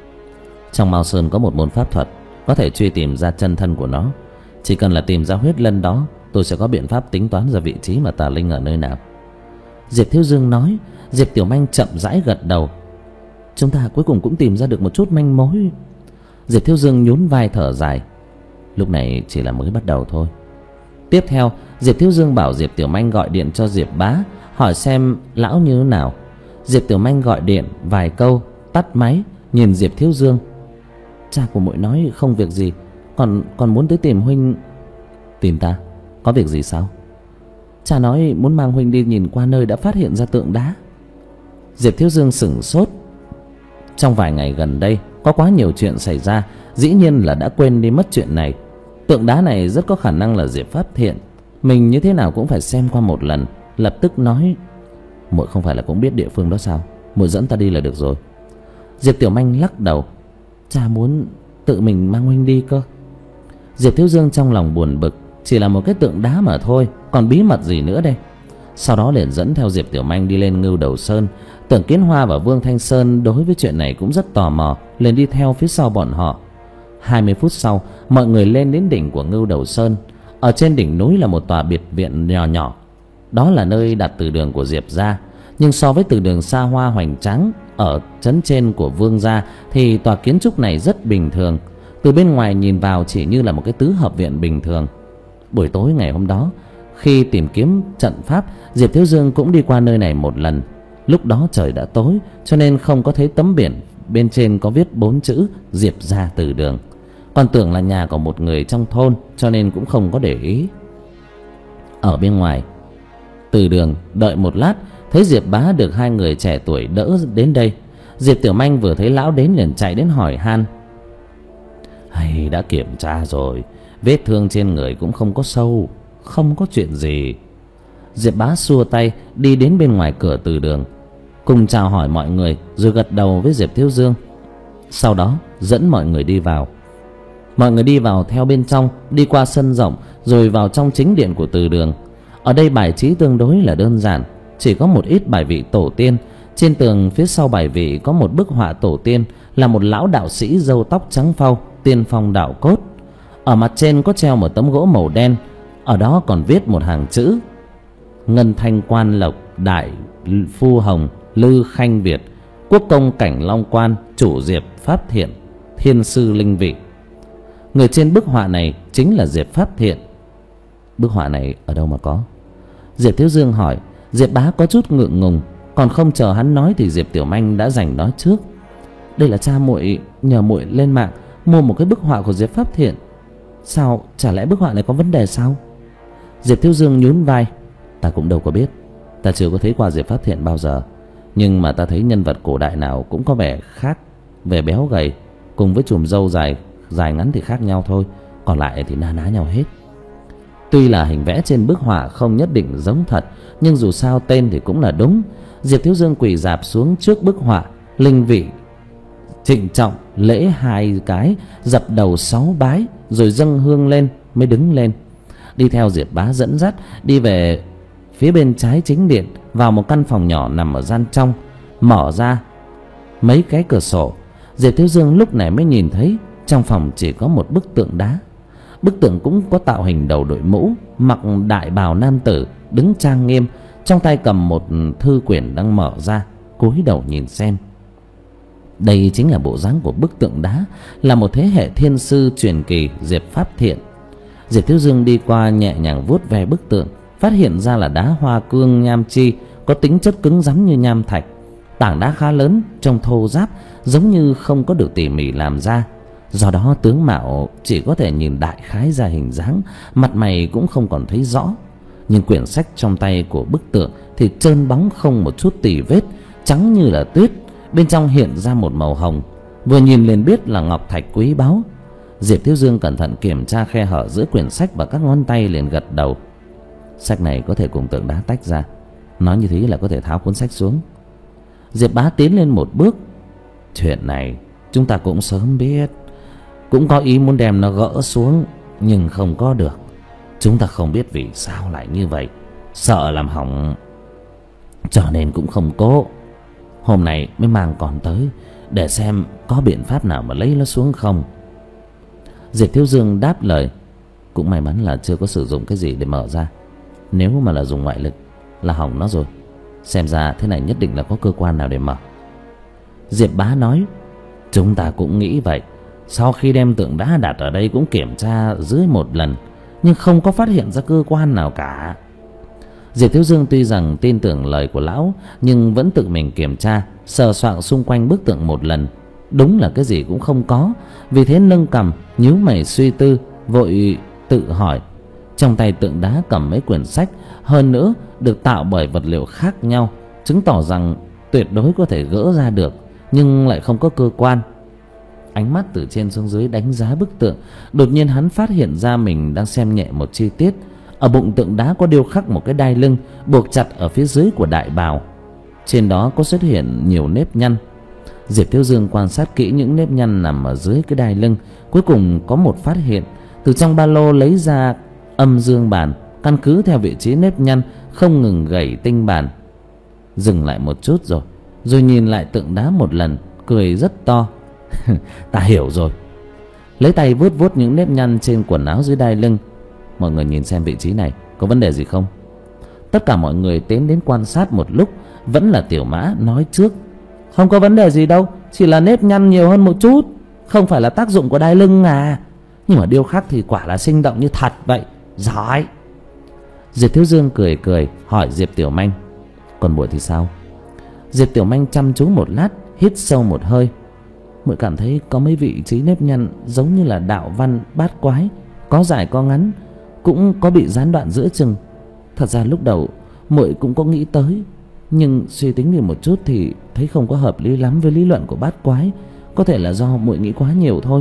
Trong Mao Sơn có một môn pháp thuật có thể truy tìm ra chân thân của nó. Chỉ cần là tìm ra huyết lân đó, tôi sẽ có biện pháp tính toán ra vị trí mà tà linh ở nơi nào. Diệp Thiếu Dương nói. Diệp Tiểu Manh chậm rãi gật đầu. Chúng ta cuối cùng cũng tìm ra được một chút manh mối. Diệp Thiếu Dương nhún vai thở dài. Lúc này chỉ là mới bắt đầu thôi. Tiếp theo, Diệp Thiếu Dương bảo Diệp Tiểu Manh gọi điện cho Diệp bá, hỏi xem lão như thế nào. Diệp Tiểu Manh gọi điện vài câu, tắt máy, nhìn Diệp Thiếu Dương. Cha của muội nói không việc gì, còn còn muốn tới tìm huynh. Tìm ta? Có việc gì sao? Cha nói muốn mang huynh đi nhìn qua nơi đã phát hiện ra tượng đá. Diệp Thiếu Dương sửng sốt. Trong vài ngày gần đây có quá nhiều chuyện xảy ra, dĩ nhiên là đã quên đi mất chuyện này. Tượng đá này rất có khả năng là Diệp Pháp Thiện, mình như thế nào cũng phải xem qua một lần. Lập tức nói: muội không phải là cũng biết địa phương đó sao? Muội dẫn ta đi là được rồi. Diệp Tiểu Manh lắc đầu. Cha muốn tự mình mang huynh đi cơ. Diệp Thiếu Dương trong lòng buồn bực. Chỉ là một cái tượng đá mà thôi, còn bí mật gì nữa đây? Sau đó liền dẫn theo Diệp Tiểu Manh đi lên Ngưu Đầu Sơn. Tưởng Kiến Hoa và Vương Thanh Sơn đối với chuyện này cũng rất tò mò, liền đi theo phía sau bọn họ. Hai mươi phút sau, mọi người lên đến đỉnh của Ngưu Đầu Sơn. Ở trên đỉnh núi là một tòa biệt viện nhỏ nhỏ. Đó là nơi đặt từ đường của Diệp gia. Nhưng so với từ đường xa hoa hoành tráng ở trấn trên của Vương gia thì tòa kiến trúc này rất bình thường. Từ bên ngoài nhìn vào chỉ như là một cái tứ hợp viện bình thường. Buổi tối ngày hôm đó, khi tìm kiếm trận pháp, Diệp Thiếu Dương cũng đi qua nơi này một lần. Lúc đó trời đã tối, cho nên không có thấy tấm biển bên trên có viết bốn chữ Diệp gia từ đường. Còn tưởng là nhà của một người trong thôn, cho nên cũng không có để ý. Ở bên ngoài từ đường đợi một lát, thấy Diệp bá được hai người trẻ tuổi đỡ đến đây. Diệp Tiểu Manh vừa thấy lão đến liền chạy đến hỏi han. Hay đã kiểm tra rồi, vết thương trên người cũng không có sâu, không có chuyện gì. Diệp bá xua tay đi đến bên ngoài cửa từ đường. cùng chào hỏi mọi người rồi gật đầu với Diệp Thiếu Dương. Sau đó dẫn mọi người đi vào. Mọi người đi vào theo bên trong, đi qua sân rộng rồi vào trong chính điện của từ đường. Ở đây bài trí tương đối là đơn giản, chỉ có một ít bài vị tổ tiên. Trên tường phía sau bài vị có một bức họa tổ tiên là một lão đạo sĩ râu tóc trắng phau, tiên phong đạo cốt. Ở mặt trên có treo một tấm gỗ màu đen, ở đó còn viết một hàng chữ: Ngân Thanh Quan Lộc Đại Phu Hồng Lư Khanh Việt, Quốc Công Cảnh Long Quan, Chủ Diệp Pháp Thiện, Thiên Sư Linh Vị. Người trên bức họa này chính là Diệp Pháp Thiện. Bức họa này ở đâu mà có? Diệp Thiếu Dương hỏi. Diệp Bá có chút ngượng ngùng, còn không chờ hắn nói thì Diệp Tiểu Manh đã giành nói trước. Đây là cha muội nhờ muội lên mạng mua một cái bức họa của Diệp Pháp Thiện. Sao, chả lẽ bức họa này có vấn đề sao? Diệp Thiếu Dương nhún vai. Ta cũng đâu có biết, ta chưa có thấy qua Diệp Pháp Thiện bao giờ. Nhưng mà ta thấy nhân vật cổ đại nào cũng có vẻ khác về béo gầy, cùng với chùm râu dài dài ngắn thì khác nhau thôi, còn lại thì na ná nhau hết. Tuy là hình vẽ trên bức họa không nhất định giống thật, nhưng dù sao tên thì cũng là đúng. Diệp Thiếu Dương quỳ rạp xuống trước bức họa, linh vị trịnh trọng lễ hai cái, dập đầu sáu bái rồi dâng hương lên mới đứng lên. Đi theo Diệp Bá dẫn dắt đi về phía bên trái chính điện, vào một căn phòng nhỏ nằm ở gian trong. Mở ra mấy cái cửa sổ, Diệp Thiếu Dương lúc này mới nhìn thấy trong phòng chỉ có một bức tượng đá. Bức tượng cũng có tạo hình đầu đội mũ, mặc đại bào nam tử, đứng trang nghiêm, trong tay cầm một thư quyển đang mở ra, cúi đầu nhìn xem. Đây chính là bộ dáng của bức tượng đá, là một thế hệ thiên sư truyền kỳ Diệp Pháp Thiện. Diệp Thiếu Dương đi qua nhẹ nhàng vuốt ve bức tượng, phát hiện ra là đá hoa cương nham chi, có tính chất cứng rắn như nham thạch. Tảng đá khá lớn, trông thô ráp, giống như không có được tỉ mỉ làm ra. Do đó tướng mạo chỉ có thể nhìn đại khái ra hình dáng, mặt mày cũng không còn thấy rõ. Nhưng quyển sách trong tay của bức tượng thì trơn bóng không một chút tì vết, trắng như là tuyết. Bên trong hiện ra một màu hồng, vừa nhìn liền biết là ngọc thạch quý báu. Diệp Thiếu Dương cẩn thận kiểm tra khe hở giữa quyển sách và các ngón tay, liền gật đầu. Sách này có thể cùng tượng đá tách ra. Nói như thế là có thể tháo cuốn sách xuống. Diệp Bá tiến lên một bước. Chuyện này chúng ta cũng sớm biết, cũng có ý muốn đem nó gỡ xuống, nhưng không có được. Chúng ta không biết vì sao lại như vậy, sợ làm hỏng, cho nên cũng không cố. Hôm nay mới mang còn tới để xem có biện pháp nào mà lấy nó xuống không. Diệp Thiếu Dương đáp lời. Cũng may mắn là chưa có sử dụng cái gì để mở ra. Nếu mà là dùng ngoại lực là hỏng nó rồi. Xem ra thế này nhất định là có cơ quan nào để mở. Diệp Bá nói. Chúng ta cũng nghĩ vậy. Sau khi đem tượng đá đặt ở đây cũng kiểm tra dưới một lần, nhưng không có phát hiện ra cơ quan nào cả. Diệp Thiếu Dương tuy rằng tin tưởng lời của lão, nhưng vẫn tự mình kiểm tra, sờ soạng xung quanh bức tượng một lần. Đúng là cái gì cũng không có. Vì thế nâng cằm, nhíu mày suy tư, vội tự hỏi. Trong tay tượng đá cầm mấy quyển sách, hơn nữa được tạo bởi vật liệu khác nhau, chứng tỏ rằng tuyệt đối có thể gỡ ra được, nhưng lại không có cơ quan. Ánh mắt từ trên xuống dưới đánh giá bức tượng, đột nhiên hắn phát hiện ra mình đang xem nhẹ một chi tiết. Ở bụng tượng đá có điêu khắc một cái đai lưng buộc chặt ở phía dưới của đại bào. Trên đó có xuất hiện nhiều nếp nhăn. Diệp Thiếu Dương quan sát kỹ những nếp nhăn nằm ở dưới cái đai lưng, cuối cùng có một phát hiện. Từ trong ba lô lấy ra âm dương bàn, căn cứ theo vị trí nếp nhăn không ngừng gảy tinh bàn. Dừng lại một chút rồi, rồi nhìn lại tượng đá một lần, cười rất to. Ta hiểu rồi. Lấy tay vuốt vuốt những nếp nhăn trên quần áo dưới đai lưng. Mọi người nhìn xem vị trí này có vấn đề gì không? Tất cả mọi người tiến đến quan sát một lúc. Vẫn là Tiểu Mã nói trước. Không có vấn đề gì đâu, chỉ là nếp nhăn nhiều hơn một chút, không phải là tác dụng của đai lưng à. Nhưng mà điêu khắc thì quả là sinh động như thật vậy. Giỏi. Diệp Thiếu Dương cười cười hỏi Diệp Tiểu Manh. Còn muội thì sao? Diệp Tiểu Manh chăm chú một lát, hít sâu một hơi. Muội cảm thấy có mấy vị trí nếp nhăn giống như là đạo văn bát quái, có dài có ngắn, cũng có bị gián đoạn giữa chừng. Thật ra lúc đầu muội cũng có nghĩ tới, nhưng suy tính đi một chút thì thấy không có hợp lý lắm với lý luận của bát quái. Có thể là do muội nghĩ quá nhiều thôi.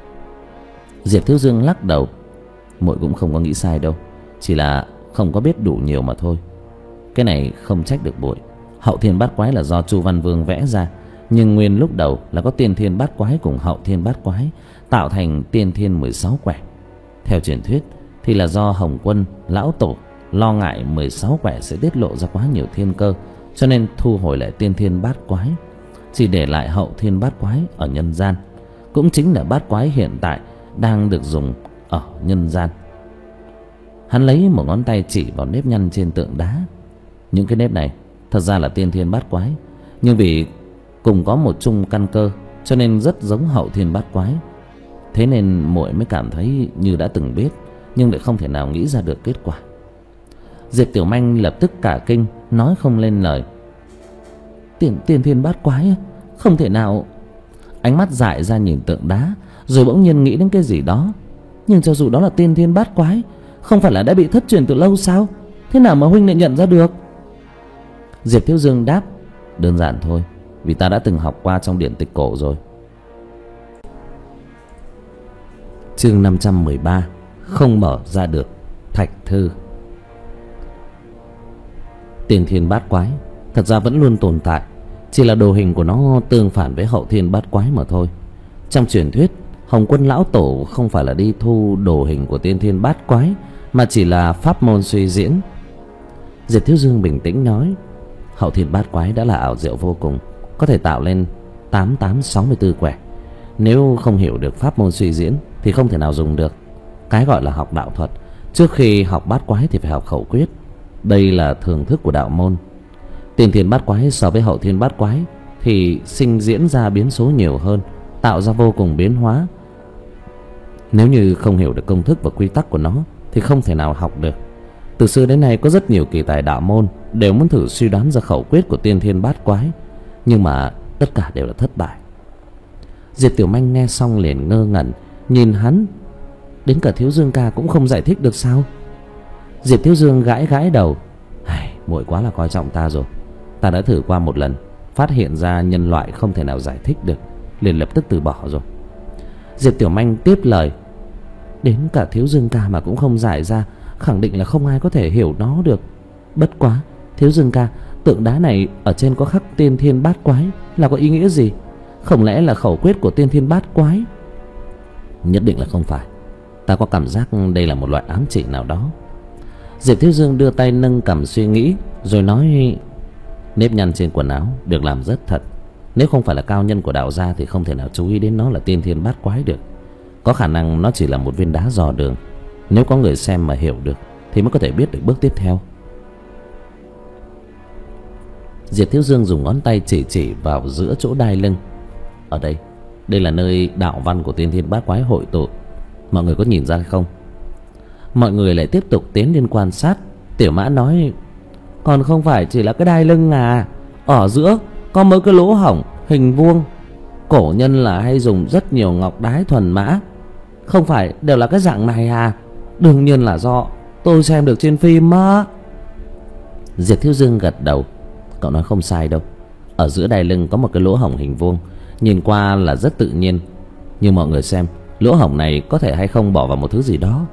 Diệp Thiếu Dương lắc đầu. Muội cũng không có nghĩ sai đâu, chỉ là không có biết đủ nhiều mà thôi. Cái này không trách được muội. Hậu thiên bát quái là do Chu Văn Vương vẽ ra, nhưng nguyên lúc đầu là có tiên thiên bát quái cùng hậu thiên bát quái tạo thành tiên thiên mười sáu quẻ. Theo truyền thuyết thì là do Hồng Quân lão tổ lo ngại mười sáu quẻ sẽ tiết lộ ra quá nhiều thiên cơ, cho nên thu hồi lại tiên thiên bát quái, chỉ để lại hậu thiên bát quái ở nhân gian, cũng chính là bát quái hiện tại đang được dùng ở nhân gian. Hắn lấy một ngón tay chỉ vào nếp nhăn trên tượng đá. Những cái nếp này thật ra là tiên thiên bát quái, nhưng vì cùng có một chung căn cơ cho nên rất giống hậu thiên bát quái. Thế nên muội mới cảm thấy như đã từng biết, nhưng lại không thể nào nghĩ ra được kết quả. Diệp Tiểu Manh lập tức cả kinh, nói không lên lời. Tiên, tiên thiên bát quái á? Không thể nào. Ánh mắt dại ra nhìn tượng đá, rồi bỗng nhiên nghĩ đến cái gì đó. Nhưng cho dù đó là tiên thiên bát quái, không phải là đã bị thất truyền từ lâu sao? Thế nào mà huynh lại nhận ra được? Diệp Thiếu Dương đáp, đơn giản thôi, vì ta đã từng học qua trong điển tịch cổ rồi. Chương năm trăm mười ba. Không mở ra được thạch thư. Tiên thiên bát quái thật ra vẫn luôn tồn tại, chỉ là đồ hình của nó tương phản với hậu thiên bát quái mà thôi. Trong truyền thuyết, Hồng Quân lão tổ không phải là đi thu đồ hình của tiên thiên bát quái, mà chỉ là pháp môn suy diễn. Diệp Thiếu Dương bình tĩnh nói, hậu thiên bát quái đã là ảo diệu vô cùng, có thể tạo lên tám tám sáu mươi tư quẻ. Nếu không hiểu được pháp môn suy diễn thì không thể nào dùng được. Cái gọi là học đạo thuật, trước khi học bát quái thì phải học khẩu quyết. Đây là thường thức của đạo môn. Tiên thiên bát quái so với hậu thiên bát quái thì sinh diễn ra biến số nhiều hơn, tạo ra vô cùng biến hóa. Nếu như không hiểu được công thức và quy tắc của nó thì không thể nào học được. Từ xưa đến nay có rất nhiều kỳ tài đạo môn đều muốn thử suy đoán ra khẩu quyết của tiên thiên bát quái, nhưng mà tất cả đều là thất bại. Diệp Tiểu Manh nghe xong liền ngơ ngẩn nhìn hắn. Đến cả Thiếu Dương ca cũng không giải thích được sao? Diệp Thiếu Dương gãi gãi đầu. Muội quá là coi trọng ta rồi. Ta đã thử qua một lần, phát hiện ra nhân loại không thể nào giải thích được, liền lập tức từ bỏ rồi. Diệp Tiểu Manh tiếp lời, đến cả Thiếu Dương ca mà cũng không giải ra, khẳng định là không ai có thể hiểu nó được. Bất quá, Thiếu Dương ca, tượng đá này ở trên có khắc tiên thiên bát quái là có ý nghĩa gì? Không lẽ là khẩu quyết của tiên thiên bát quái? Nhất định là không phải. Ta có cảm giác đây là một loại ám chỉ nào đó. Diệp Thiếu Dương đưa tay nâng cằm suy nghĩ, rồi nói, nếp nhăn trên quần áo được làm rất thật. Nếu không phải là cao nhân của đạo gia thì không thể nào chú ý đến nó là tiên thiên bát quái được. Có khả năng nó chỉ là một viên đá dò đường. Nếu có người xem mà hiểu được thì mới có thể biết được bước tiếp theo. Diệp Thiếu Dương dùng ngón tay chỉ chỉ vào giữa chỗ đai lưng. Ở đây, đây là nơi đạo văn của tiên thiên bát quái hội tụ. Mọi người có nhìn ra hay không? Mọi người lại tiếp tục tiến lên quan sát. Tiểu Mã nói, còn không phải chỉ là cái đai lưng à, ở giữa có mấy cái lỗ hổng hình vuông. Cổ nhân là hay dùng rất nhiều ngọc đái thuần mã. Không phải đều là cái dạng này à? Đương nhiên là do tôi xem được trên phim á. Diệp Thiếu Dương gật đầu. Cậu nói không sai đâu. Ở giữa đai lưng có một cái lỗ hổng hình vuông, nhìn qua là rất tự nhiên. Nhưng mọi người xem, lỗ hổng này có thể hay không bỏ vào một thứ gì đó.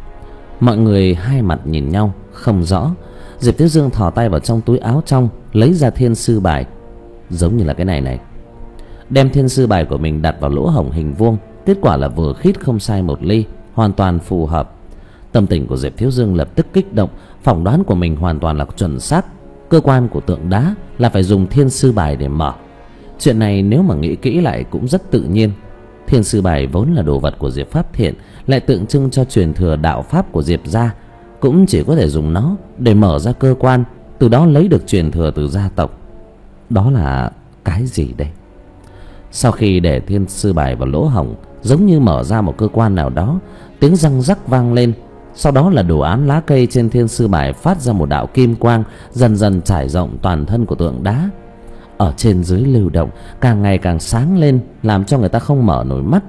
Mọi người hai mặt nhìn nhau không rõ. Diệp Thiếu Dương thò tay vào trong túi áo trong, lấy ra thiên sư bài. Giống như là cái này này. Đem thiên sư bài của mình đặt vào lỗ hổng hình vuông, kết quả là vừa khít không sai một ly, hoàn toàn phù hợp. Tâm tình của Diệp Thiếu Dương lập tức kích động, phỏng đoán của mình hoàn toàn là chuẩn xác. Cơ quan của tượng đá là phải dùng thiên sư bài để mở. Chuyện này nếu mà nghĩ kỹ lại cũng rất tự nhiên. Thiên sư bài vốn là đồ vật của Diệp Pháp Thiện, lại tượng trưng cho truyền thừa đạo pháp của Diệp gia, cũng chỉ có thể dùng nó để mở ra cơ quan, từ đó lấy được truyền thừa từ gia tộc. Đó là cái gì đây? Sau khi để thiên sư bài vào lỗ hổng, giống như mở ra một cơ quan nào đó, tiếng răng rắc vang lên. Sau đó là đồ án lá cây trên thiên sư bài phát ra một đạo kim quang, dần dần trải rộng toàn thân của tượng đá. Ở trên dưới lưu động, càng ngày càng sáng lên, làm cho người ta không mở nổi mắt.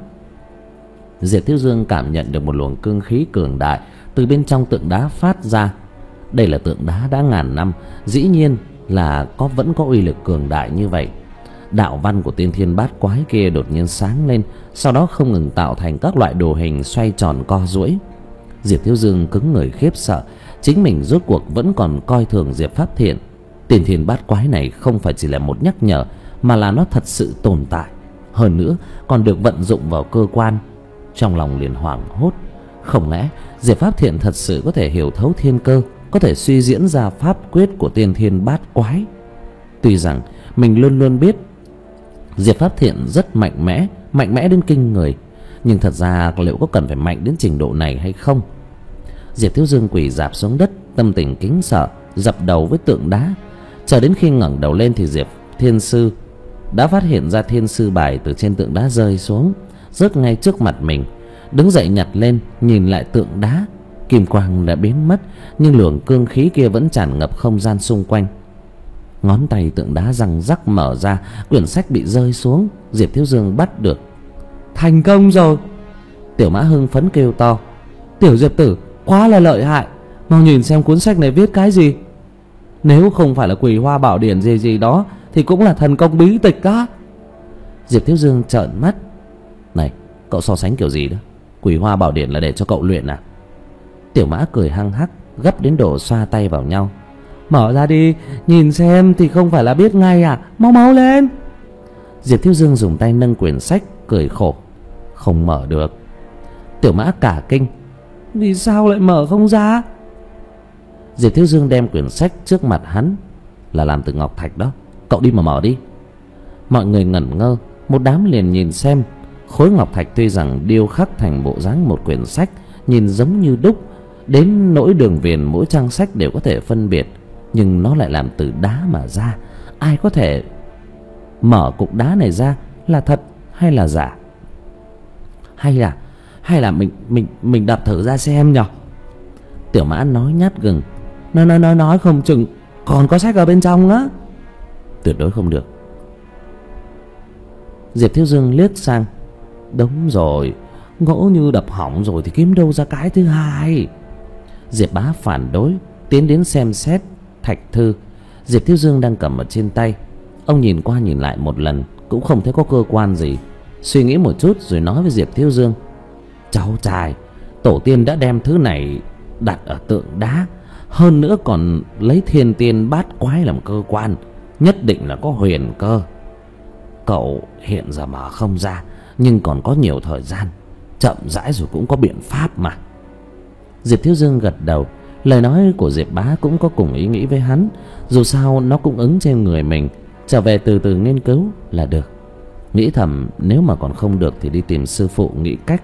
Diệp Thiếu Dương cảm nhận được một luồng cương khí cường đại từ bên trong tượng đá phát ra. Đây là tượng đá đã ngàn năm, dĩ nhiên là có vẫn có uy lực cường đại như vậy. Đạo văn của tiên thiên bát quái kia đột nhiên sáng lên, sau đó không ngừng tạo thành các loại đồ hình xoay tròn co duỗi. Diệp Thiếu Dương cứng người khiếp sợ, chính mình rốt cuộc vẫn còn coi thường Diệp Pháp Thiện. Tiên thiên bát quái này không phải chỉ là một nhắc nhở, mà là nó thật sự tồn tại, hơn nữa còn được vận dụng vào cơ quan. Trong lòng liền hoảng hốt, không lẽ Diệp Pháp Thiện thật sự có thể hiểu thấu thiên cơ, có thể suy diễn ra pháp quyết của tiên thiên bát quái? Tuy rằng mình luôn luôn biết Diệp Pháp Thiện rất mạnh mẽ, mạnh mẽ đến kinh người, nhưng thật ra liệu có cần phải mạnh đến trình độ này hay không? Diệp Thiếu Dương quỳ rạp xuống đất, tâm tình kính sợ, dập đầu với tượng đá. Chờ đến khi ngẩng đầu lên thì Diệp Thiên Sư đã phát hiện ra thiên sư bài từ trên tượng đá rơi xuống, rớt ngay trước mặt mình. Đứng dậy nhặt lên, nhìn lại tượng đá, kim quang đã biến mất, nhưng luồng cương khí kia vẫn tràn ngập không gian xung quanh. Ngón tay tượng đá răng rắc mở ra, quyển sách bị rơi xuống. Diệp Thiếu Dương bắt được. Thành công rồi! Tiểu Mã hưng phấn kêu to. Tiểu Diệp tử quá là lợi hại, mau nhìn xem cuốn sách này viết cái gì. Nếu không phải là Quỳ Hoa Bảo Điển gì gì đó thì cũng là thần công bí tịch đó. Diệp Thiếu Dương trợn mắt. Này, cậu so sánh kiểu gì đó? Quỳ Hoa Bảo Điển là để cho cậu luyện à? Tiểu Mã cười hăng hắc, gấp đến độ xoa tay vào nhau. Mở ra đi, nhìn xem thì không phải là biết ngay à? Mau mau lên! Diệp Thiếu Dương dùng tay nâng quyển sách, cười khổ. Không mở được. Tiểu Mã cả kinh. Vì sao lại mở không ra? Diệp Thiếu Dương đem quyển sách trước mặt hắn. Là làm từ ngọc thạch đó, cậu đi mà mở đi. Mọi người ngẩn ngơ, một đám liền nhìn xem. Khối ngọc thạch tuy rằng điêu khắc thành bộ dáng một quyển sách, nhìn giống như đúc, đến nỗi đường viền mỗi trang sách đều có thể phân biệt, nhưng nó lại làm từ đá mà ra. Ai có thể mở cục đá này ra là thật hay là giả? Hay là hay là mình mình mình đập thử ra xem nhỉ? Tiểu Mã nói nhát gừng. Nói nói nói nói không chừng còn có sách ở bên trong á. Tuyệt đối không được. Diệp Thiếu Dương liếc sang. Đúng rồi, ngỗ như đập hỏng rồi thì kiếm đâu ra cái thứ hai? Diệp Bá phản đối, tiến đến xem xét thạch thư Diệp Thiếu Dương đang cầm ở trên tay. Ông nhìn qua nhìn lại một lần cũng không thấy có cơ quan gì. Suy nghĩ một chút rồi nói với Diệp Thiếu Dương. Cháu trai, tổ tiên đã đem thứ này đặt ở tượng đá, hơn nữa còn lấy thiên tiên bát quái làm cơ quan, nhất định là có huyền cơ. Cậu hiện giờ mở không ra, nhưng còn có nhiều thời gian, chậm rãi rồi cũng có biện pháp mà. Diệp Thiếu Dương gật đầu. Lời nói của Diệp Bá cũng có cùng ý nghĩ với hắn. Dù sao nó cũng ứng trên người mình, trở về từ từ nghiên cứu là được. Nghĩ thầm nếu mà còn không được thì đi tìm sư phụ nghĩ cách.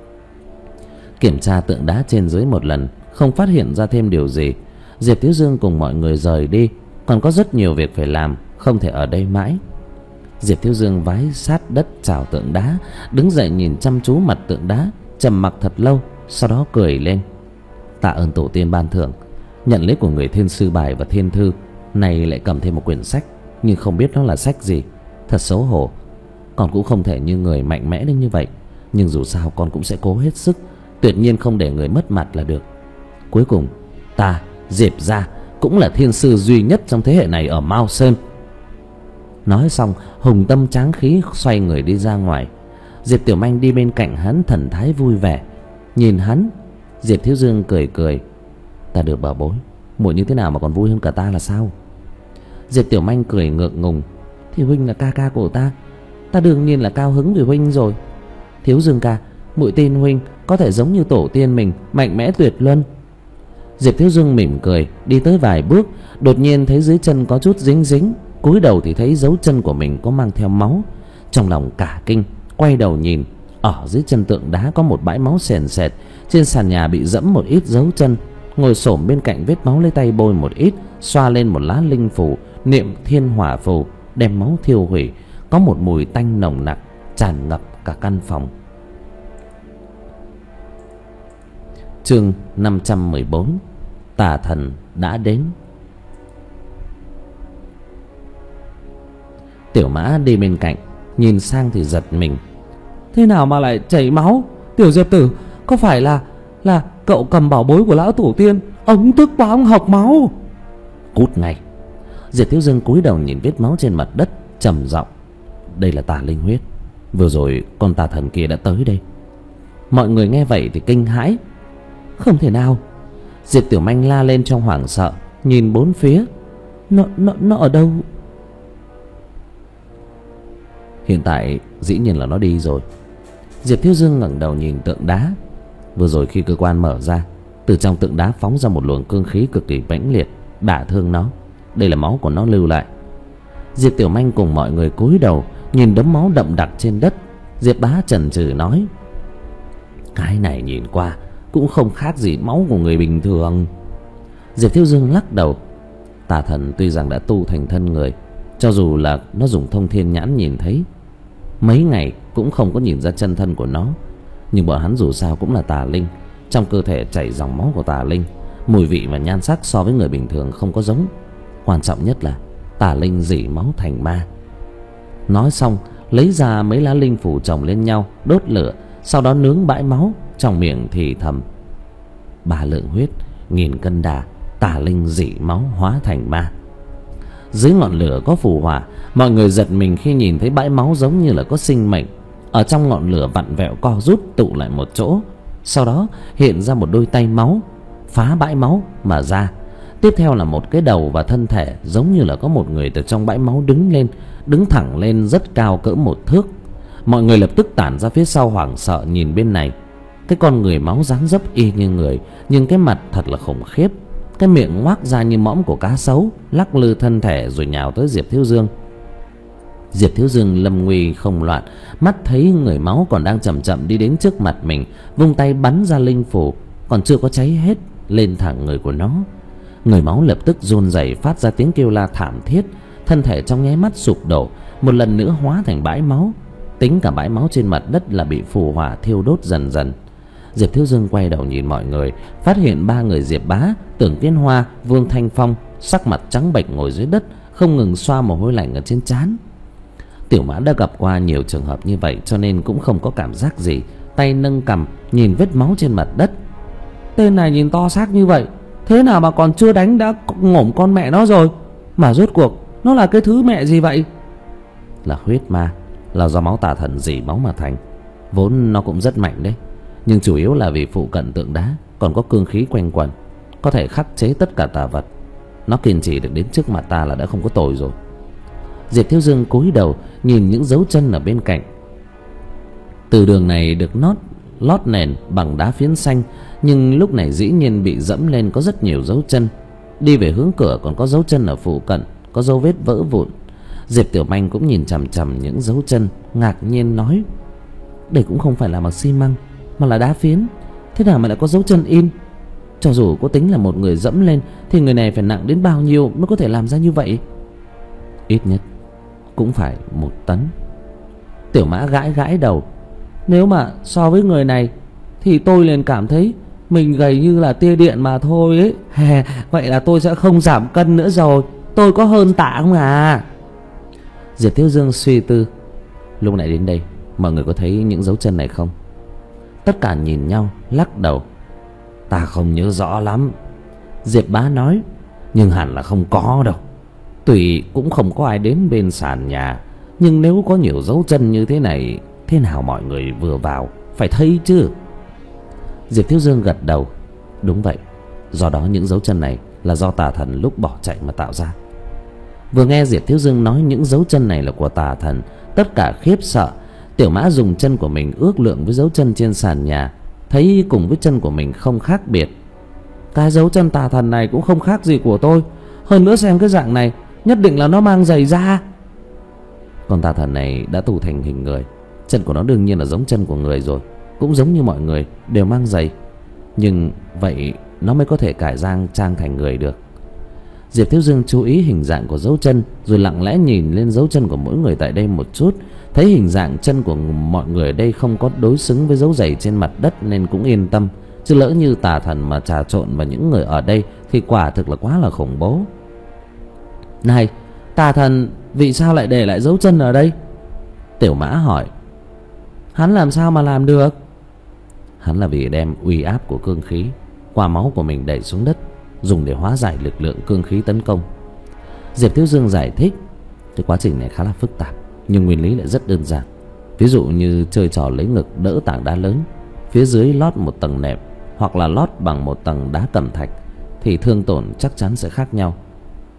Kiểm tra tượng đá trên dưới một lần, không phát hiện ra thêm điều gì. Diệp Thiếu Dương cùng mọi người rời đi. Còn có rất nhiều việc phải làm, không thể ở đây mãi. Diệp Thiếu Dương vái sát đất chào tượng đá, đứng dậy nhìn chăm chú mặt tượng đá, trầm mặc thật lâu, sau đó cười lên. Tạ ơn tổ tiên ban thưởng. Nhận lấy của người thiên sư bài và thiên thư, này lại cầm thêm một quyển sách, nhưng không biết nó là sách gì. Thật xấu hổ. Con cũng không thể như người mạnh mẽ đến như vậy, nhưng dù sao con cũng sẽ cố hết sức, tuyệt nhiên không để người mất mặt là được. Cuối cùng ta Diệp gia cũng là thiên sư duy nhất trong thế hệ này ở Mao Sơn. Nói xong hùng tâm tráng khí xoay người đi ra ngoài. Diệp Tiểu Manh đi bên cạnh hắn, thần thái vui vẻ. Nhìn hắn, Diệp Thiếu Dương cười cười. Ta được bảo bối, muội như thế nào mà còn vui hơn cả ta là sao? Diệp Tiểu Manh cười ngượng ngùng. Thì huynh là ca ca của ta, ta đương nhiên là cao hứng vì huynh rồi. Thiếu Dương ca, muội tin huynh có thể giống như tổ tiên mình, mạnh mẽ tuyệt luân. Diệp Thiếu Dương mỉm cười, đi tới vài bước, đột nhiên thấy dưới chân có chút dính dính. Cúi đầu thì thấy dấu chân của mình có mang theo máu. Trong lòng cả kinh, quay đầu nhìn. Ở dưới chân tượng đá có một bãi máu sền sệt. Trên sàn nhà bị dẫm một ít dấu chân. Ngồi xổm bên cạnh vết máu, lấy tay bôi một ít, xoa lên một lá linh phù, niệm thiên hỏa phù, đem máu thiêu hủy. Có một mùi tanh nồng nặc tràn ngập cả căn phòng. Chương năm trăm mười bốn. Tà thần đã đến. Tiểu Mã đi bên cạnh, nhìn sang thì giật mình. Thế nào mà lại chảy máu? Tiểu Diệp tử, có phải là Là cậu cầm bảo bối của lão tổ tiên, ông tức quá ông học máu? Cút ngay! Diệp Thiếu Dương cúi đầu nhìn vết máu trên mặt đất, trầm giọng. Đây là tà linh huyết, vừa rồi con tà thần kia đã tới đây. Mọi người nghe vậy thì kinh hãi. Không thể nào! Diệp Tiểu Manh la lên trong hoảng sợ, nhìn bốn phía. Nó, nó, nó ở đâu? Hiện tại dĩ nhiên là nó đi rồi. Diệp Thiếu Dương ngẩng đầu nhìn tượng đá. Vừa rồi khi cơ quan mở ra, từ trong tượng đá phóng ra một luồng cương khí cực kỳ mãnh liệt, đả thương nó. Đây là máu của nó lưu lại. Diệp Tiểu Manh cùng mọi người cúi đầu nhìn đống máu đậm đặc trên đất. Diệp Bá chần chừ nói: cái này nhìn qua cũng không khác gì máu của người bình thường. Diệp Thiếu Dương lắc đầu: tà thần tuy rằng đã tu thành thân người, cho dù là nó dùng thông thiên nhãn nhìn thấy, mấy ngày cũng không có nhìn ra chân thân của nó. Nhưng bọn hắn dù sao cũng là tà linh, trong cơ thể chảy dòng máu của tà linh, mùi vị và nhan sắc so với người bình thường không có giống. Quan trọng nhất là tà linh rỉ máu thành ma. Nói xong lấy ra mấy lá linh phủ chồng lên nhau đốt lửa, sau đó nướng bãi máu, trong miệng thì thầm: ba lượng huyết, nghìn cân đà, tà linh rỉ máu hóa thành ma. Dưới ngọn lửa có phù hỏa, mọi người giật mình khi nhìn thấy bãi máu giống như là có sinh mệnh. Ở trong ngọn lửa vặn vẹo co rút tụ lại một chỗ, sau đó hiện ra một đôi tay máu phá bãi máu mà ra. Tiếp theo là một cái đầu và thân thể giống như là có một người từ trong bãi máu đứng lên, đứng thẳng lên rất cao cỡ một thước. Mọi người lập tức tản ra phía sau hoảng sợ nhìn bên này. Cái con người máu dáng dấp y như người, nhưng cái mặt thật là khủng khiếp. Cái miệng ngoác ra như mõm của cá sấu, lắc lư thân thể rồi nhào tới Diệp Thiếu Dương. Diệp Thiếu Dương lâm nguy không loạn, mắt thấy người máu còn đang chậm chậm đi đến trước mặt mình, vung tay bắn ra linh phủ, còn chưa có cháy hết, lên thẳng người của nó. Người máu lập tức run rẩy phát ra tiếng kêu la thảm thiết, thân thể trong nháy mắt sụp đổ, một lần nữa hóa thành bãi máu. Tính cả bãi máu trên mặt đất là bị phù hỏa thiêu đốt dần dần. Diệp Thiếu Dương quay đầu nhìn mọi người, phát hiện ba người Diệp Bá, Tưởng Tiên Hoa, Vương Thanh Phong sắc mặt trắng bệch ngồi dưới đất, không ngừng xoa mồ hôi lạnh ở trên trán. Tiểu Mã đã gặp qua nhiều trường hợp như vậy cho nên cũng không có cảm giác gì, tay nâng cằm nhìn vết máu trên mặt đất. Tên này nhìn to xác như vậy, thế nào mà còn chưa đánh đã ngổm con mẹ nó rồi? Mà rốt cuộc nó là cái thứ mẹ gì vậy? Là huyết ma, là do máu tà thần rỉ máu mà thành. Vốn nó cũng rất mạnh đấy, nhưng chủ yếu là vì phụ cận tượng đá còn có cương khí quanh quẩn, có thể khắc chế tất cả tà vật. Nó kiên trì được đến trước mặt ta là đã không có tội rồi. Diệp Thiếu Dương cúi đầu nhìn những dấu chân ở bên cạnh. Từ đường này được nót lót nền bằng đá phiến xanh, nhưng lúc này dĩ nhiên bị dẫm lên có rất nhiều dấu chân. Đi về hướng cửa còn có dấu chân ở phụ cận, có dấu vết vỡ vụn. Diệp Tiểu Manh cũng nhìn chằm chằm những dấu chân, ngạc nhiên nói: đây cũng không phải là bằng xi măng mà là đá phiến, thế nào mà lại có dấu chân in? Cho dù có tính là một người dẫm lên thì người này phải nặng đến bao nhiêu mới có thể làm ra như vậy? Ít nhất cũng phải một tấn. Tiểu Mã gãi gãi đầu: nếu mà so với người này thì tôi liền cảm thấy mình gầy như là tia điện mà thôi ấy. Vậy là tôi sẽ không giảm cân nữa rồi, tôi có hơn tạ không à? Diệp Thiếu Dương suy tư: lúc này đến đây mọi người có thấy những dấu chân này không? Tất cả nhìn nhau lắc đầu: ta không nhớ rõ lắm. Diệp Bá nói: nhưng hẳn là không có đâu. Tuy cũng không có ai đến bên sàn nhà, nhưng nếu có nhiều dấu chân như thế này, thế nào mọi người vừa vào phải thấy chứ? Diệp Thiếu Dương gật đầu: đúng vậy, do đó những dấu chân này là do tà thần lúc bỏ chạy mà tạo ra. Vừa nghe Diệp Thiếu Dương nói những dấu chân này là của tà thần, tất cả khiếp sợ. Tiểu Mã dùng chân của mình ước lượng với dấu chân trên sàn nhà, thấy cùng với chân của mình không khác biệt. Cái dấu chân tà thần này cũng không khác gì của tôi, hơn nữa xem cái dạng này nhất định là nó mang giày da. Con tà thần này đã tu thành hình người, chân của nó đương nhiên là giống chân của người rồi, cũng giống như mọi người đều mang giày, nhưng vậy nó mới có thể cải giang trang thành người được. Diệp Thiếu Dương chú ý hình dạng của dấu chân, rồi lặng lẽ nhìn lên dấu chân của mỗi người tại đây một chút. Thấy hình dạng chân của mọi người ở đây không có đối xứng với dấu giày trên mặt đất nên cũng yên tâm. Chứ lỡ như tà thần mà trà trộn vào những người ở đây thì quả thực là quá là khủng bố. Này, tà thần vì sao lại để lại dấu chân ở đây? Tiểu Mã hỏi. Hắn làm sao mà làm được? Hắn là vì đem uy áp của cương khí qua máu của mình đẩy xuống đất, dùng để hóa giải lực lượng cương khí tấn công. Diệp Thiếu Dương giải thích: cái quá trình này khá là phức tạp, nhưng nguyên lý lại rất đơn giản. Ví dụ như chơi trò lấy ngực đỡ tảng đá lớn, phía dưới lót một tầng nệm hoặc là lót bằng một tầng đá cẩm thạch thì thương tổn chắc chắn sẽ khác nhau.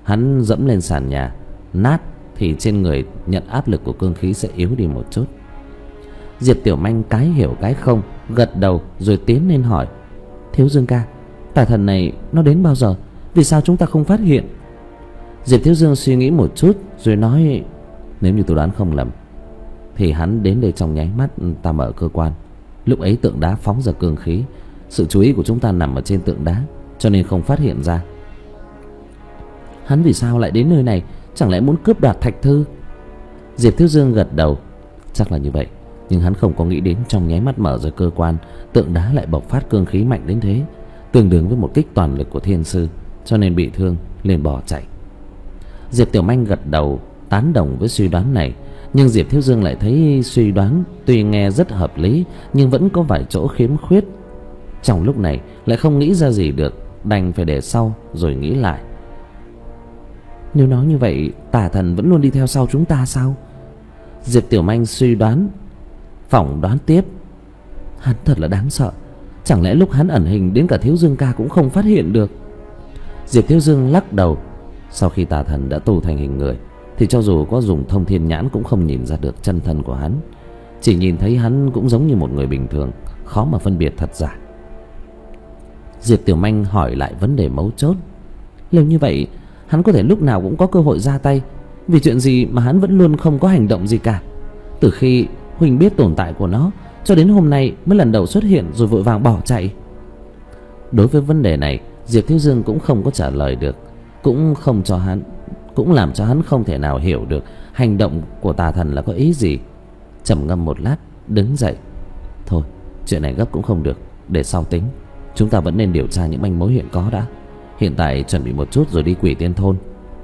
Hắn dẫm lên sàn nhà nát thì trên người nhận áp lực của cương khí sẽ yếu đi một chút. Diệp Tiểu Manh cái hiểu cái không, gật đầu rồi tiến lên hỏi: Thiếu Dương ca, tà thần này nó đến bao giờ? Vì sao chúng ta không phát hiện? Diệp Thiếu Dương suy nghĩ một chút rồi nói: Nếu như tôi đoán không lầm thì hắn đến đây trong nháy mắt ta mở cơ quan. Lúc ấy tượng đá phóng ra cương khí, sự chú ý của chúng ta nằm ở trên tượng đá, cho nên không phát hiện ra. Hắn vì sao lại đến nơi này? Chẳng lẽ muốn cướp đoạt thạch thư? Diệp Thiếu Dương gật đầu: Chắc là như vậy, nhưng hắn không có nghĩ đến trong nháy mắt mở ra cơ quan, tượng đá lại bộc phát cương khí mạnh đến thế, tương đương với một kích toàn lực của thiên sư, cho nên bị thương liền bỏ chạy. Diệp Tiểu Manh gật đầu tán đồng với suy đoán này, nhưng Diệp Thiếu Dương lại thấy suy đoán tuy nghe rất hợp lý nhưng vẫn có vài chỗ khiếm khuyết. Trong lúc này lại không nghĩ ra gì được, đành phải để sau rồi nghĩ lại. Nếu nói như vậy, tà thần vẫn luôn đi theo sau chúng ta sao? Diệp Tiểu Manh suy đoán, phỏng đoán tiếp. Hắn thật là đáng sợ, chẳng lẽ lúc hắn ẩn hình đến cả Thiếu Dương ca cũng không phát hiện được? Diệp Thiếu Dương lắc đầu. Sau khi tà thần đã tu thành hình người thì cho dù có dùng thông thiên nhãn cũng không nhìn ra được chân thân của hắn, chỉ nhìn thấy hắn cũng giống như một người bình thường, khó mà phân biệt thật giả. Diệp Tiểu Manh hỏi lại vấn đề mấu chốt. Nếu như vậy, hắn có thể lúc nào cũng có cơ hội ra tay, vì chuyện gì mà hắn vẫn luôn không có hành động gì cả? Từ khi Huỳnh biết tồn tại của nó cho đến hôm nay mới lần đầu xuất hiện rồi vội vàng bỏ chạy. Đối với vấn đề này, Diệp Thiếu Dương cũng không có trả lời được, cũng không cho hắn, cũng làm cho hắn không thể nào hiểu được hành động của tà thần là có ý gì. Trầm ngâm một lát, đứng dậy. Thôi, chuyện này gấp cũng không được, để sau tính. Chúng ta vẫn nên điều tra những manh mối hiện có đã. Hiện tại chuẩn bị một chút rồi đi Quỷ Tiên Thôn.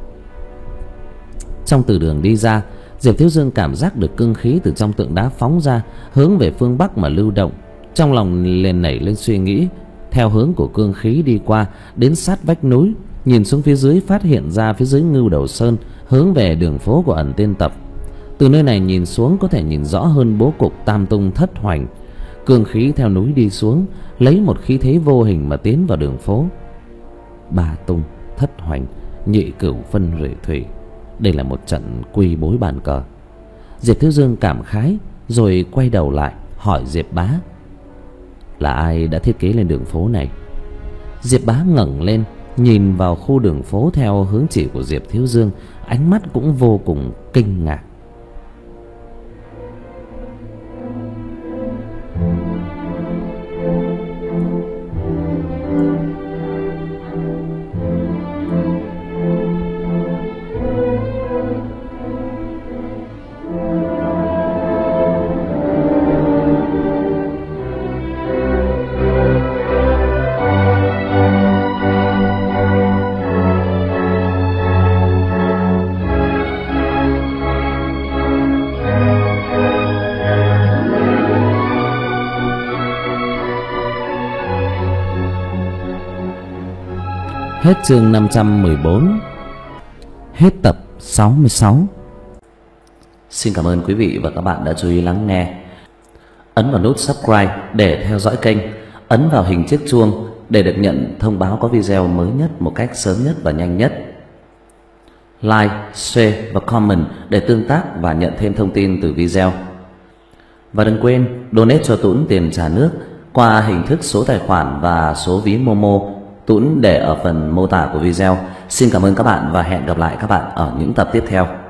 Trong từ đường đi ra, Diệp Thiếu Dương cảm giác được cương khí từ trong tượng đá phóng ra, hướng về phương bắc mà lưu động. Trong lòng liền nảy lên suy nghĩ, theo hướng của cương khí đi qua đến sát vách núi, nhìn xuống phía dưới phát hiện ra phía dưới Ngưu Đầu Sơn hướng về đường phố của ẩn tiên tập. Từ nơi này nhìn xuống có thể nhìn rõ hơn bố cục tam tung thất hoành. Cương khí theo núi đi xuống, lấy một khí thế vô hình mà tiến vào đường phố. Ba tung thất hoành, nhị cửu phân rể thủy, đây là một trận quy bối bàn cờ. Diệp Thiếu Dương cảm khái rồi quay đầu lại hỏi Diệp Bá: Là ai đã thiết kế lên đường phố này? Diệp Bá ngẩng lên nhìn vào khu đường phố theo hướng chỉ của Diệp Thiếu Dương, ánh mắt cũng vô cùng kinh ngạc. Hết chương năm trăm mười bốn. Hết tập sáu mươi sáu. Xin cảm ơn quý vị và các bạn đã chú ý lắng nghe. Ấn vào nút subscribe để theo dõi kênh, ấn vào hình chiếc chuông để được nhận thông báo có video mới nhất một cách sớm nhất và nhanh nhất. Like, share và comment để tương tác và nhận thêm thông tin từ video. Và đừng quên donate cho Tuấn tiền trả nước qua hình thức số tài khoản và số ví Momo, Tuấn để ở phần mô tả của video. Xin cảm ơn các bạn và hẹn gặp lại các bạn ở những tập tiếp theo.